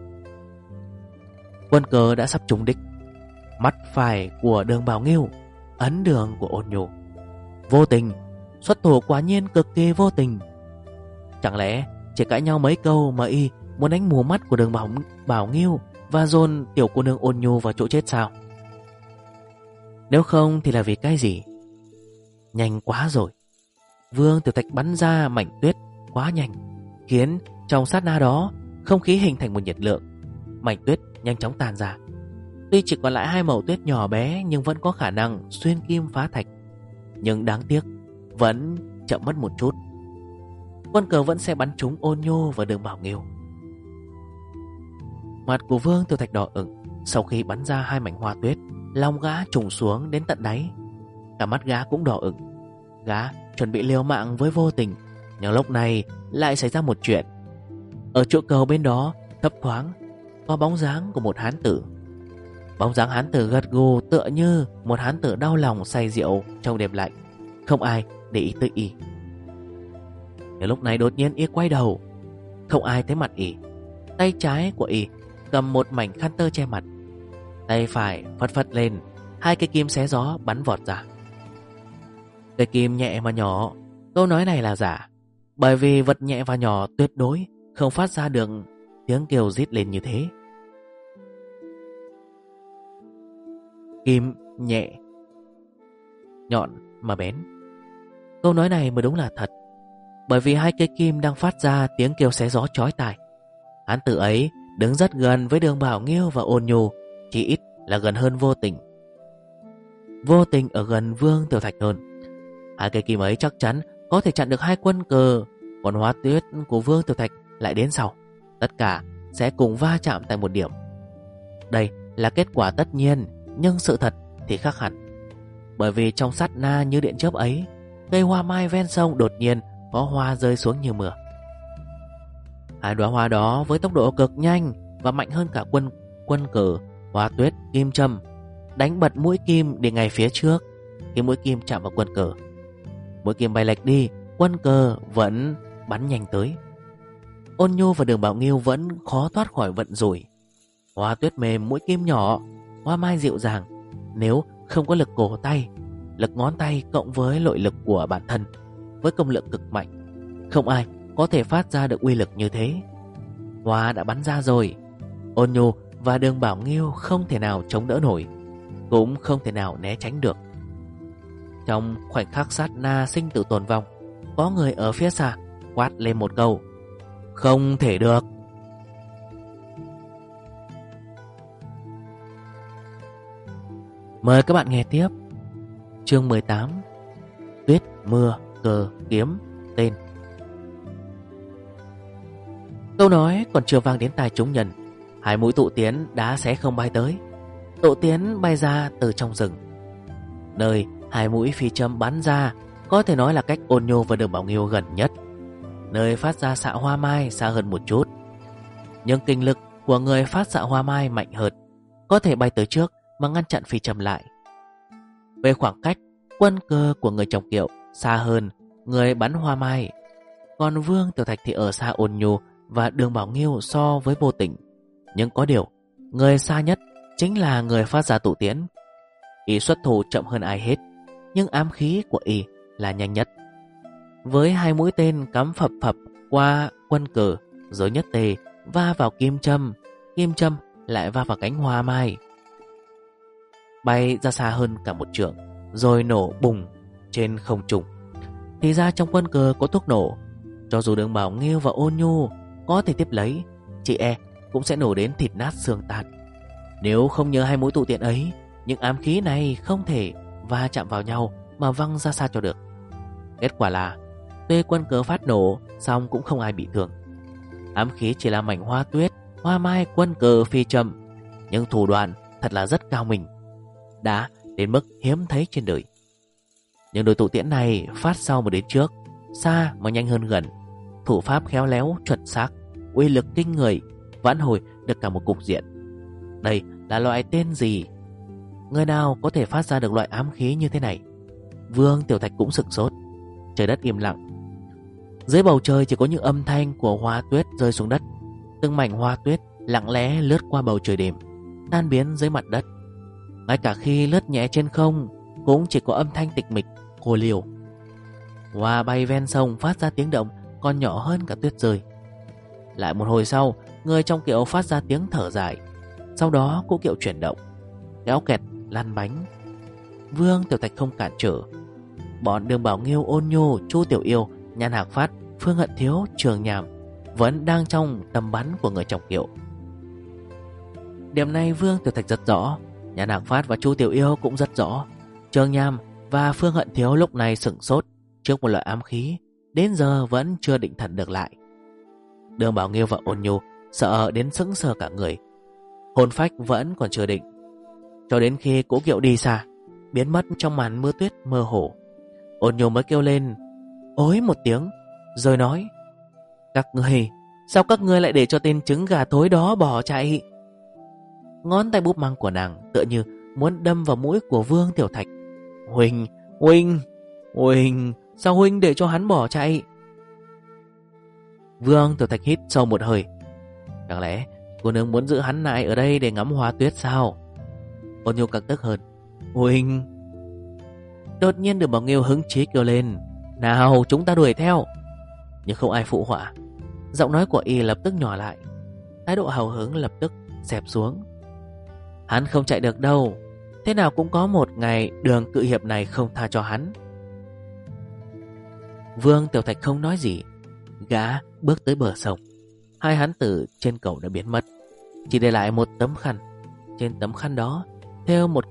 Quân cờ đã sắp trúng đích. Mắt phải của Đường Bảo Nghiêu ấn đường của Ôn Nhu. Vô Tình xuất thủ quả nhiên cực kỳ vô tình. Chẳng lẽ chỉ cãi nhau mấy câu mà y muốn đánh mù mắt của Đường Bảo Nghiêu và dồn tiểu cô nương Ôn Nhu vào chỗ chết sao? Nếu không thì là vì cái gì? Nhanh quá rồi. Vương Tiểu Thạch bắn ra mảnh tuyết quá nhanh, khiến trong sát na đó không khí hình thành một nhiệt lượng. Mảnh tuyết nhanh chóng tàn ra. Tuy chỉ còn lại hai mẩu tuyết nhỏ bé, nhưng vẫn có khả năng xuyên kim phá thạch. Nhưng đáng tiếc vẫn chậm mất một chút. Quân cờ vẫn sẽ bắn trúng Ôn Nhu và Đường Bảo Nghiêu. Mặt của Vương Tiểu Thạch đỏ ửng. Sau khi bắn ra hai mảnh hoa tuyết, lòng gã trùng xuống đến tận đáy. Cả mắt gã cũng đỏ ửng. Gã chuẩn bị liều mạng với Vô Tình, nhưng lúc này lại xảy ra một chuyện. Ở chỗ cầu bên đó thấp thoáng có bóng dáng của một hán tử. Bóng dáng hán tử gật gù tựa như một hán tử đau lòng say rượu trong đêm lạnh. Không ai để ý tới y. Nhưng lúc này đột nhiên y quay đầu, không ai thấy mặt y. Tay trái của y cầm một mảnh khăn tơ che mặt, tay phải phất phất lên, hai cây kim xé gió bắn vọt ra. Cây kim nhẹ mà nhỏ. Câu nói này là giả, bởi vì vật nhẹ và nhỏ tuyệt đối không phát ra được tiếng kêu rít lên như thế. Kim nhẹ, nhọn mà bén. Câu nói này mới đúng là thật, bởi vì hai cây kim đang phát ra tiếng kêu xé gió chói tai. Hán tử ấy đứng rất gần với Đường Bảo Nghiêu và Ôn Nhu, chỉ ít là gần hơn Vô Tình. Vô Tình ở gần Vương Tiểu Thạch hơn. Hai cây kim ấy chắc chắn có thể chặn được hai quân cờ, còn hoa tuyết của Vương Tiểu Thạch lại đến sau. Tất cả sẽ cùng va chạm tại một điểm. Đây là kết quả tất nhiên, nhưng sự thật thì khác hẳn. Bởi vì trong sát na như điện chớp ấy, cây hoa mai ven sông đột nhiên có hoa rơi xuống như mưa. Hai đóa hoa đó với tốc độ cực nhanh và mạnh hơn cả quân cờ, hoa tuyết, kim châm, đánh bật mũi kim đi ngay phía trước. Khi mũi kim chạm vào quân cờ, mũi kim bay lệch đi, quân cờ vẫn bắn nhanh tới. Ôn Nhu và Đường Bảo Nghiêu vẫn khó thoát khỏi vận rủi. Hoa tuyết mềm, mũi kim nhỏ, hoa mai dịu dàng. Nếu không có lực cổ tay, lực ngón tay cộng với nội lực của bản thân, với công lượng cực mạnh, không ai có thể phát ra được uy lực như thế. Hoa đã bắn ra rồi. Ôn Nhu và Đường Bảo Nghiêu không thể nào chống đỡ nổi, cũng không thể nào né tránh được. Trong khoảnh khắc sát na sinh tử tồn vong, có người ở phía xa quát lên một câu: không thể được. Mời các bạn nghe tiếp chương 18, Tuyết mưa cờ kiếm tên. Câu nói còn chưa vang đến tai chúng nhân, hai mũi tụ tiến đã xé không bay tới. Tụ tiến bay ra từ trong rừng, nơi hai mũi phi châm bắn ra có thể nói là cách Ôn Nhu và Đường Bảo Nghiêu gần nhất. Nơi phát ra xạ hoa mai xa hơn một chút, nhưng kinh lực của người phát xạ hoa mai mạnh hơn, có thể bay tới trước mà ngăn chặn phi châm lại. Về khoảng cách, quân cơ của người trồng kiệu xa hơn người bắn hoa mai, còn Vương Tiểu Thạch thì ở xa Ôn Nhu và Đường Bảo Nghiêu so với Vô Tình. Nhưng có điều, người xa nhất chính là người phát ra tụ tiến. Y xuất thủ chậm hơn ai hết, nhưng ám khí của y là nhanh nhất. Với hai mũi tên cắm phập phập qua quân cờ, rồi nhất tề va vào kim châm lại va vào cánh hoa mai, bay ra xa hơn cả một trượng, rồi nổ bùng trên không trung. Thì ra trong quân cờ có thuốc nổ. Cho dù Đường Bảo Nghiêu và Ôn Nhu có thể tiếp lấy, chị e cũng sẽ nổ đến thịt nát xương tan. Nếu không nhờ hai mũi tụ tiễn ấy, những ám khí này không thể va chạm vào nhau mà văng ra xa cho được. Kết quả là tuy quân cờ phát nổ, song cũng không ai bị thương. Ám khí chỉ là mảnh hoa tuyết, hoa mai, quân cờ, phi châm, nhưng thủ đoạn thật là rất cao minh, đã đến mức hiếm thấy trên đời. Nhưng đôi tụ tiễn này phát sau mà đến trước, xa mà nhanh hơn gần, thủ pháp khéo léo, chuẩn xác, uy lực kinh người, vãn hồi được cả một cục diện. Đây là loại tên gì? Người nào có thể phát ra được loại ám khí như thế này? Vương Tiểu Thạch cũng sửng sốt. Trời đất im lặng. Dưới bầu trời chỉ có những âm thanh của hoa tuyết rơi xuống đất. Từng mảnh hoa tuyết lặng lẽ lướt qua bầu trời đêm, tan biến dưới mặt đất. Ngay cả khi lướt nhẹ trên không, cũng chỉ có âm thanh tịch mịch, cô liều. Hoa bay ven sông phát ra tiếng động còn nhỏ hơn cả tuyết rơi. Lại một hồi sau, người trong kiệu phát ra tiếng thở dài. Sau đó cỗ kiệu chuyển động, kéo kẹt lăn bánh. Vương Tiểu Thạch không cản trở. Bọn Đường Bảo Nghiêu, Ôn Nhô, Chu Tiểu Yêu, Nhan Hạc Phát, Phương Hận Thiếu, Trường Nhàm vẫn đang trong tầm bắn của người trong kiệu. Điểm này Vương Tiểu Thạch rất rõ, Nhan Hạc Phát và Chu Tiểu Yêu cũng rất rõ. Trường Nhàm và Phương Hận Thiếu lúc này sửng sốt trước một loại ám khí, đến giờ vẫn chưa định thần được lại. Đường Bảo Nghiêu và Ôn Nhu sợ đến sững sờ cả người, hồn phách vẫn còn chưa định. Cho đến khi cỗ kiệu đi xa, biến mất trong màn mưa tuyết mơ hồ, Ôn Nhu mới kêu lên ối một tiếng, rồi nói: các người, sao các ngươi lại để cho tên trứng gà thối đó bỏ chạy? Ngón tay búp măng của nàng tựa như muốn đâm vào mũi của Vương Tiểu Thạch. Huynh, sao huynh để cho hắn bỏ chạy? Vương Tiểu Thạch hít sâu một hơi. Chẳng lẽ cô nương muốn giữ hắn lại ở đây để ngắm hoa tuyết sao? Ôn Nhu càng tức hơn. Huynh! Đột nhiên Đường Bảo Nghiêu hứng chí kêu lên: nào, chúng ta đuổi theo! Nhưng không ai phụ họa. Giọng nói của y lập tức nhỏ lại, thái độ hào hứng lập tức xẹp xuống. Hắn không chạy được đâu, thế nào cũng có một ngày Đường cự hiệp này không tha cho hắn. Vương Tiểu Thạch không nói gì. Gã bước tới bờ sông. Hai hán tử trên cầu đã biến mất, chỉ để lại một tấm khăn. Trên tấm khăn đó thêu một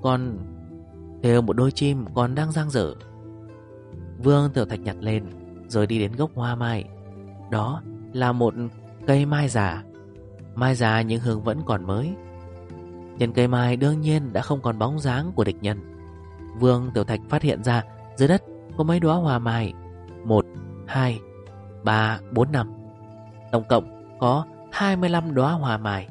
đôi chim còn đang dang dở. Vương Tiểu Thạch nhặt lên, rồi đi đến gốc hoa mai. Đó là một cây mai già. Mai già nhưng hương vẫn còn mới. Trên cây mai đương nhiên đã không còn bóng dáng của địch nhân. Vương Tiểu Thạch phát hiện ra dưới đất có mấy đóa hoa mai. 1, 2, 3, 4, 5. Tổng cộng có 25 đóa hoa mai.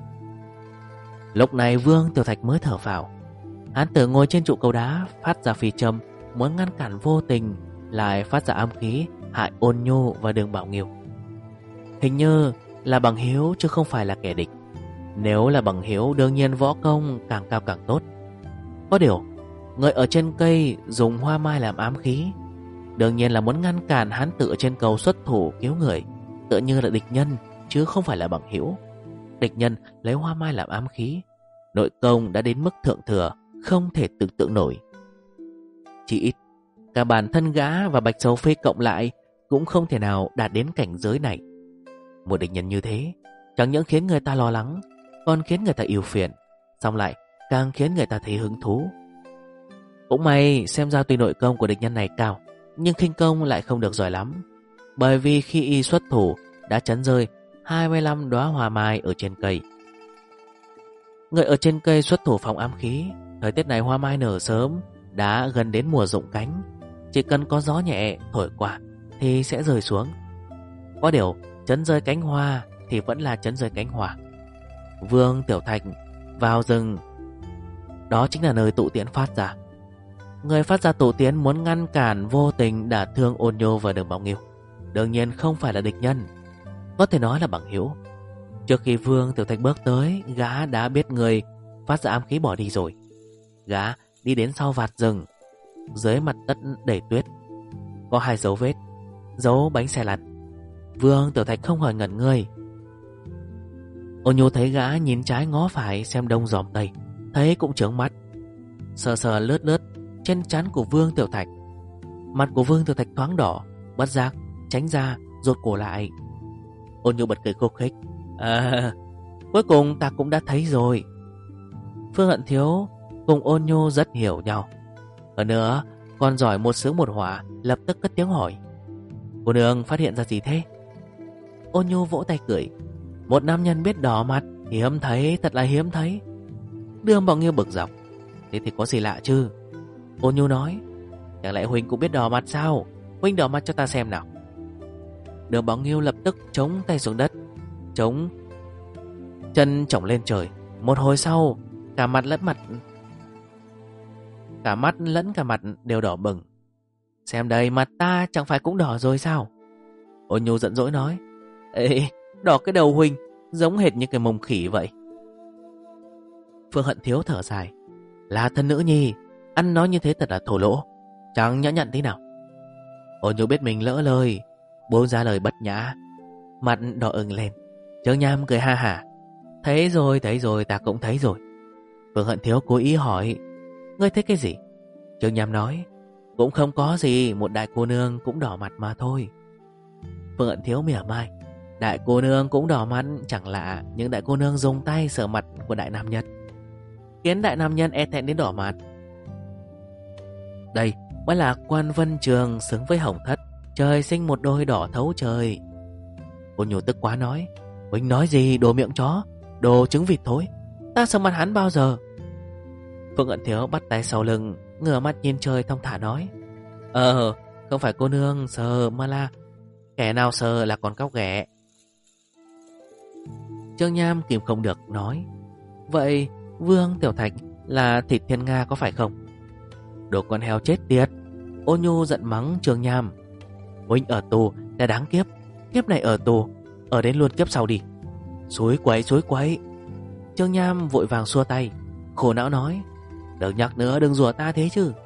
Lúc này Vương Tiểu Thạch mới thở phào. Hán tử ngồi trên trụ cầu đá phát ra phi châm, muốn ngăn cản vô tình lại phát ra ám khí hại Ôn Nhu và Đường Bảo Nghiêu. Hình như là bằng hiếu chứ không phải là kẻ địch. Nếu là bằng hiếu, đương nhiên võ công càng cao càng tốt. Có điều người ở trên cây dùng hoa mai làm ám khí, đương nhiên là muốn ngăn cản hán tử ở trên cầu xuất thủ cứu người, tựa như là địch nhân chứ không phải là bằng hữu. Địch nhân lấy hoa mai làm ám khí, nội công đã đến mức thượng thừa, không thể tưởng tượng nổi. Chỉ ít cả bản thân gã và Bạch Sầu Phi cộng lại cũng không thể nào đạt đến cảnh giới này. Một địch nhân như thế chẳng những khiến người ta lo lắng, còn khiến người ta yêu phiền, xong lại càng khiến người ta thấy hứng thú. Cũng may xem ra tuy nội công của địch nhân này cao, nhưng khinh công lại không được giỏi lắm, bởi vì khi y xuất thủ đã chấn rơi 25 đóa hoa mai ở trên cây. Người ở trên cây xuất thủ phòng ám khí. Thời tiết này hoa mai nở sớm, đã gần đến mùa rụng cánh, chỉ cần có gió nhẹ thổi qua thì sẽ rơi xuống. Có điều chấn rơi cánh hoa thì vẫn là chấn rơi cánh hoa. Vương Tiểu Thạch vào rừng, đó chính là nơi tụ tiễn phát ra. Người phát ra tụ tiễn muốn ngăn cản vô tình đả thương Ôn Nhu và Đường Bảo Nghiêu, đương nhiên không phải là địch nhân, có thể nói là bằng hữu. Trước khi Vương Tiểu Thạch bước tới, gã đã biết người phát ra ám khí bỏ đi rồi. Gã đi đến sau vạt rừng, dưới mặt đất đầy tuyết có 2 dấu vết, dấu bánh xe lăn. Vương Tiểu Thạch không hỏi ngẩn người. Ôn Nhu thấy gã nhìn trái ngó phải xem đông dòm tây, thấy cũng chướng mắt, sờ sờ lướt lướt trên trán của Vương Tiểu Thạch. Mặt của Vương Tiểu Thạch thoáng đỏ, bất giác tránh ra, rụt cổ lại. Ôn Nhu bật cười khúc khích. Cuối cùng ta cũng đã thấy rồi. Phương Hận Thiếu cùng Ôn Nhu rất hiểu nhau. Hơn nữa còn giỏi một xứ một hỏa, lập tức cất tiếng hỏi: cô nương phát hiện ra gì thế? Ôn Nhu vỗ tay cười: một nam nhân biết đỏ mặt, hiếm thấy, thật là hiếm thấy. Đường Bảo Nghiêu bực dọc: thế thì có gì lạ chứ? Ôn Nhu nói: chẳng lẽ huynh cũng biết đỏ mặt sao? Huynh đỏ mặt cho ta xem nào. Đường Bảo Nghiêu lập tức chống tay xuống đất, chống chân chổng lên trời. Một hồi sau, cả mắt lẫn cả mặt đều đỏ bừng. Xem đây, mặt ta chẳng phải cũng đỏ rồi sao? Ôn Nhu giận dỗi nói: ê, đỏ cái đầu huynh, giống hệt như cái mông khỉ vậy. Phương Hận Thiếu thở dài: là thân nữ nhi, ăn nói như thế thật là thổ lỗ, chẳng nhã nhặn tí nào. Ôn Nhu biết mình lỡ lời, buông ra lời bất nhã, mặt đỏ ửng lên. Trương Nham cười ha hả: thấy rồi, ta cũng thấy rồi. Phương Hận Thiếu cố ý hỏi: ngươi thấy cái gì? Trương Nham nói: cũng không có gì, một đại cô nương cũng đỏ mặt mà thôi. Phương Hận Thiếu mỉa mai: đại cô nương cũng đỏ mặt chẳng lạ, nhưng đại cô nương dùng tay sờ mặt của đại nam nhân, khiến đại nam nhân e thẹn đến đỏ mặt. Đây mới là Quan Vân Trường xứng với Hồng Thất, trời sinh một đôi đỏ thấu trời. Ôn Nhu tức quá nói: huynh nói gì, đồ miệng chó, đồ trứng vịt thối, ta sờ mặt hắn bao giờ? Phương Hận Thiếu bắt tay sau lưng, ngửa mặt nhìn trời thong thả nói: không phải cô nương sờ mà là kẻ nào sờ là con cóc ghẻ. Trương Nham kìm không được nói: vậy Vương Tiểu Thạch là thịt thiên nga có phải không? Đồ con heo chết tiệt. Ôn Nhu giận mắng Trương Nham: huynh ở tù đã đáng kiếp, kiếp này ở tù, ở đến luôn kiếp sau đi. Xúi quấy. Trương Nham vội vàng xua tay, khổ não nói: đừng nhắc nữa, đừng rủa ta thế chứ.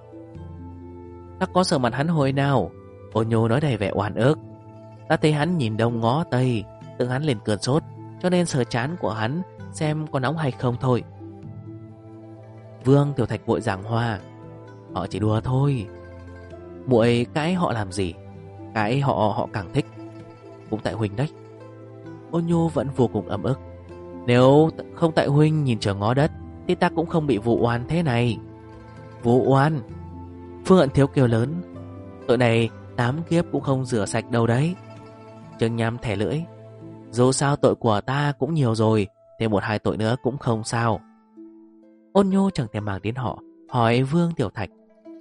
Ta có sờ mặt hắn hồi nào? Ôn Nhu nói đầy vẻ oan ức: ta thấy hắn nhìn đông ngó tây, tưởng hắn lên cơn sốt, cho nên sờ trán của hắn xem có nóng hay không thôi. Vương Tiểu Thạch vội giảng hòa: họ chỉ đùa thôi, muội cãi họ làm gì? Cãi họ càng thích. Cũng tại huynh đấy. Ôn Nhu vẫn vô cùng ấm ức: nếu không tại huynh nhìn trời ngó đất thì ta cũng không bị vụ oan thế này. Vụ oan? Phương Hận Thiếu kêu lớn: tội này 8 kiếp cũng không rửa sạch đâu đấy. Trương Nham thẻ lưỡi: dù sao tội của ta cũng nhiều rồi, thêm 1-2 tội nữa cũng không sao. Ôn Nhu chẳng thèm mang đến họ, hỏi Vương Tiểu Thạch: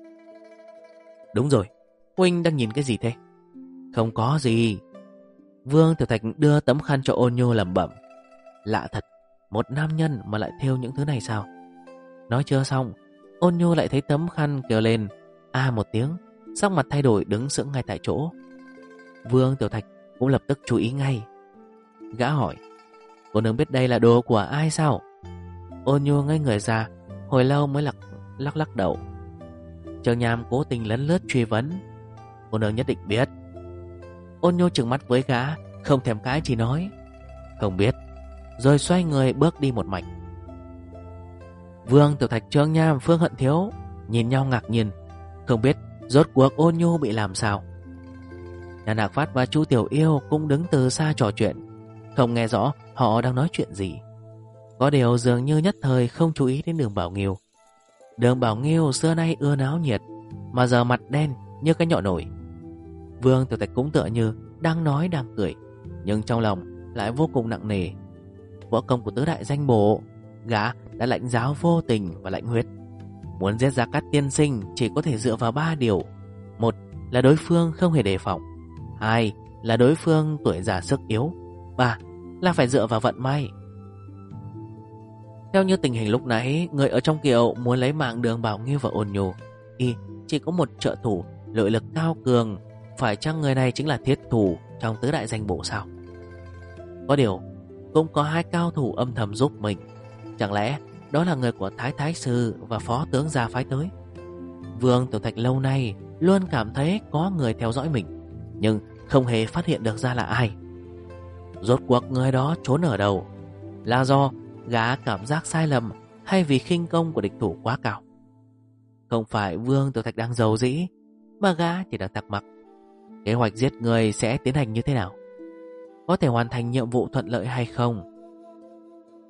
đúng rồi, huynh đang nhìn cái gì thế? Không có gì. Vương Tiểu Thạch đưa tấm khăn cho Ôn Nhu lẩm bẩm: lạ thật, một nam nhân mà lại thêu những thứ này sao? Nói chưa xong, Ôn Nhu lại thấy tấm khăn kêu lên a một tiếng, sắc mặt thay đổi, đứng sững ngay tại chỗ. Vương Tiểu Thạch cũng lập tức chú ý ngay. Gã hỏi: cô nương biết đây là đồ của ai sao? Ôn Nhu ngây người ra, hồi lâu mới lắc đầu. Trương Nham cố tình lấn lướt truy vấn: cô nương nhất định biết. Ôn Nhu trừng mắt với gã, không thèm cãi, chỉ nói: không biết, rồi xoay người bước đi một mạch. Vương Tiểu Thạch, Trương Nham, Phương Hận Thiếu nhìn nhau ngạc nhiên, không biết rốt cuộc Ôn Nhu bị làm sao. Nhà Nạc Phát và Chu Tiểu Yêu cũng đứng từ xa trò chuyện, không nghe rõ họ đang nói chuyện gì. Có điều dường như nhất thời không chú ý đến Đường Bảo Nghiêu. Đường Bảo Nghiêu xưa nay ưa náo nhiệt, mà giờ mặt đen như cái nhọ nổi. Vương Tiểu Thạch cũng tựa như đang nói đang cười, nhưng trong lòng lại vô cùng nặng nề. Võ công của tứ đại danh bổ, gã đã lãnh giáo vô tình và lãnh huyết. Muốn giết Gia Cát tiên sinh chỉ có thể dựa vào 3 điều: một là đối phương không hề đề phòng, 2 là đối phương tuổi già sức yếu, 3 là phải dựa vào vận may. Theo như tình hình lúc nãy, người ở trong kiệu muốn lấy mạng Đường Bảo Nghiêu và Ôn Nhu, y chỉ có một trợ thủ nội lực cao cường. Phải chăng người này chính là thiết thủ trong tứ đại danh bổ sao? Có điều cũng có 2 cao thủ âm thầm giúp mình. Chẳng lẽ đó là người của Thái Thái Sư và Phó tướng gia phái tới? Vương Tiểu Thạch lâu nay luôn cảm thấy có người theo dõi mình, nhưng không hề phát hiện được ra là ai. Rốt cuộc người đó trốn ở đâu? Là do gã cảm giác sai lầm, hay vì khinh công của địch thủ quá cao? Không phải Vương Tiểu Thạch đang giàu dĩ, mà gã chỉ đang thắc mắc kế hoạch giết người sẽ tiến hành như thế nào, có thể hoàn thành nhiệm vụ thuận lợi hay không.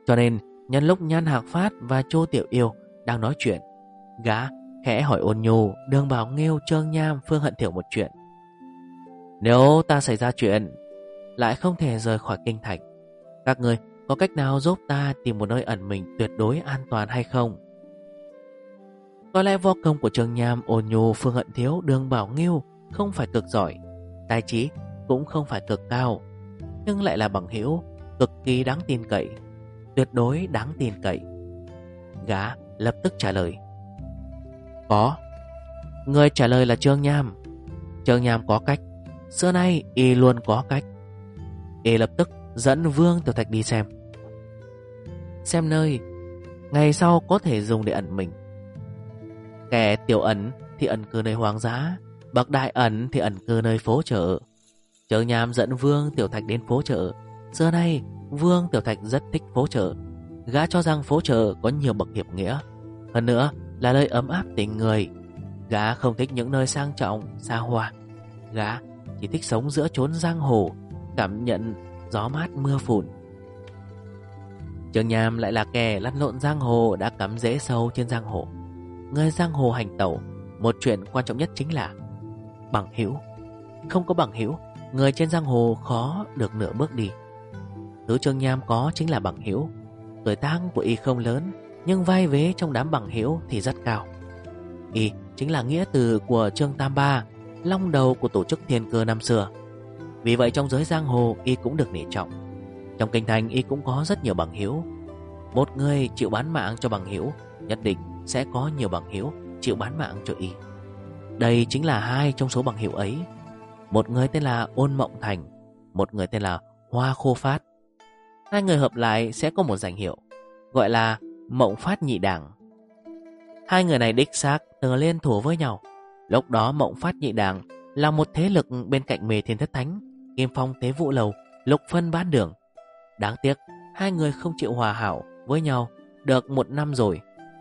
Cho nên nhân lúc Nhan Hạc Phát và Chu Tiểu Yêu đang nói chuyện, gã khẽ hỏi ôn nhu Đường Bảo Nghiêu, Trương Nham, Phương Hận Thiểu một chuyện. Nếu ta xảy ra chuyện, lại không thể rời khỏi kinh thành, các người có cách nào giúp ta tìm một nơi ẩn mình tuyệt đối an toàn hay không? Có lẽ võ công của Trương Nham, ôn nhu, Phương Hận Thiếu, Đường Bảo Nghiêu không phải cực giỏi, tài trí cũng không phải cực cao, nhưng lại là bằng hữu cực kỳ đáng tin cậy, tuyệt đối đáng tin cậy. Gã lập tức trả lời. Có. Người trả lời là Trương Nham. Trương Nham có cách, xưa nay y luôn có cách. Y lập tức dẫn Vương Tiểu Thạch đi xem nơi ngày sau có thể dùng để ẩn mình. Kẻ tiểu ẩn thì ẩn cư nơi hoang dã, bậc đại ẩn thì ẩn cư nơi phố chợ. Trương Nham dẫn Vương Tiểu Thạch đến phố chợ. Xưa nay Vương Tiểu Thạch rất thích phố chợ. Gã cho rằng phố chợ có nhiều bậc hiệp nghĩa, hơn nữa là nơi ấm áp tình người. Gã không thích những nơi sang trọng, xa hoa. Gã chỉ thích sống giữa chốn giang hồ, cảm nhận gió mát mưa phùn. Trương Nham lại là kẻ lăn lộn giang hồ, đã cắm rễ sâu trên giang hồ. Người giang hồ hành tẩu, một chuyện quan trọng nhất chính là bằng hữu. Không có bằng hữu, người trên giang hồ khó được nửa bước đi. Thứ Trương Nham có chính là bằng hữu. Tuổi tác của y không lớn, nhưng vai vế trong đám bằng hữu thì rất cao. Y chính là nghĩa từ của Trương Tam Ba, long đầu của tổ chức Thiên Cơ năm xưa. Vì vậy trong giới giang hồ y cũng được nể trọng. Trong kinh thành y cũng có rất nhiều bằng hữu. Một người chịu bán mạng cho bằng hữu, nhất định sẽ có nhiều bằng hữu chịu bán mạng cho y. Đây chính là hai trong số bằng hữu ấy. Một người tên là Ôn Mộng Thành, một người tên là Hoa Khô Phát. Hai người hợp lại sẽ có một danh hiệu, gọi là Mộng Phát Nhị Đảng. Hai người này đích xác từng liên thủ với nhau. Lúc đó Mộng Phát Nhị Đảng là một thế lực bên cạnh Mê Thiên Thất Thánh, Kim Phong Tế Vũ Lầu, Lục Phân Bán Đường. Đáng tiếc hai người không chịu hòa hảo với nhau được 1 năm rồi.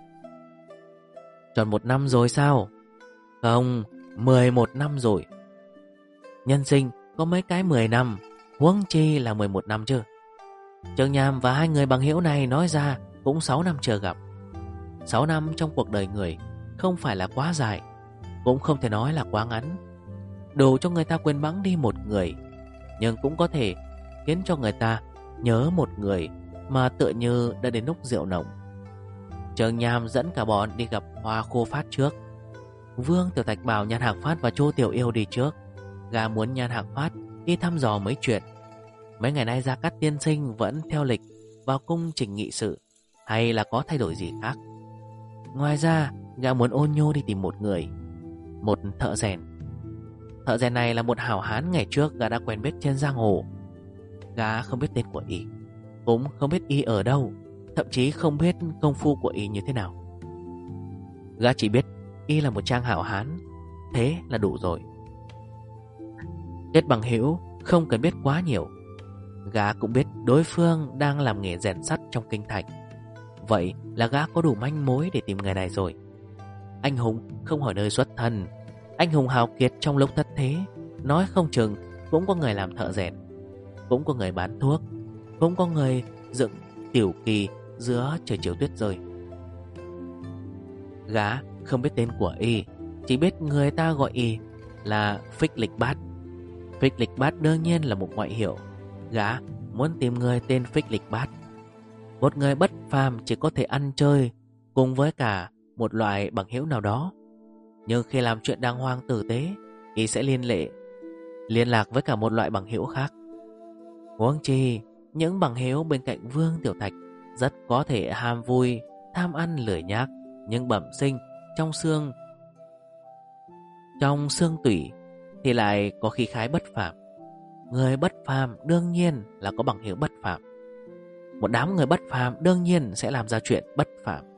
Tròn 1 năm rồi sao? Không, 11 năm rồi. Nhân sinh có mấy cái 10 năm, huống chi là 11 năm chứ. Trương Nham và hai người bằng hữu này nói ra cũng 6 năm chưa gặp. 6 năm trong cuộc đời người không phải là quá dài, cũng không thể nói là quá ngắn. Đủ cho người ta quên bẵng đi một người, nhưng cũng có thể khiến cho người ta nhớ một người mà tựa như đã đến lúc rượu nồng. Trương Nham dẫn cả bọn đi gặp Hoa Khô Phát trước. Vương Tiểu Thạch bảo Nhan Hạc Phát và Chu Tiểu Yêu đi trước. Gã muốn Nhan Hạc Phát đi thăm dò mấy chuyện. Mấy ngày nay Gia Cát tiên sinh vẫn theo lịch vào cung trình nghị sự, hay là có thay đổi gì khác? Ngoài ra gã muốn ôn nhu đi tìm một người, một thợ rèn. Thợ rèn này là một hảo hán ngày trước gã đã quen biết trên giang hồ. Gã không biết tên của y, cũng không biết y ở đâu, thậm chí không biết công phu của y như thế nào. Gã chỉ biết y là một trang hảo hán, thế là đủ rồi. Kết bằng hữu không cần biết quá nhiều. Gã cũng biết đối phương đang làm nghề rèn sắt trong kinh thành. Vậy là gã có đủ manh mối để tìm người này rồi. Anh hùng không hỏi nơi xuất thân, anh hùng hào kiệt trong lúc thất thế, nói không chừng cũng có người làm thợ rèn, cũng có người bán thuốc, cũng có người dựng tiểu kỳ giữa trời chiều tuyết rơi. Gã không biết tên của y, chỉ biết người ta gọi y là Phích Lịch Bát. Phích Lịch Bát đương nhiên là một ngoại hiệu. Gã muốn tìm người tên Phích Lịch Bát, một người bất phàm chỉ có thể ăn chơi cùng với cả một loại bằng hữu nào đó. Nhưng khi làm chuyện đàng hoàng tử tế, y sẽ liên lạc với cả một loại bằng hữu khác. Huống chi những bằng hữu bên cạnh Vương Tiểu Thạch rất có thể ham vui, tham ăn lười nhác, nhưng bẩm sinh trong xương tủy thì lại có khí khái bất phàm. Người bất phàm đương nhiên là có bằng hữu bất phàm. Một đám người bất phàm đương nhiên sẽ làm ra chuyện bất phàm.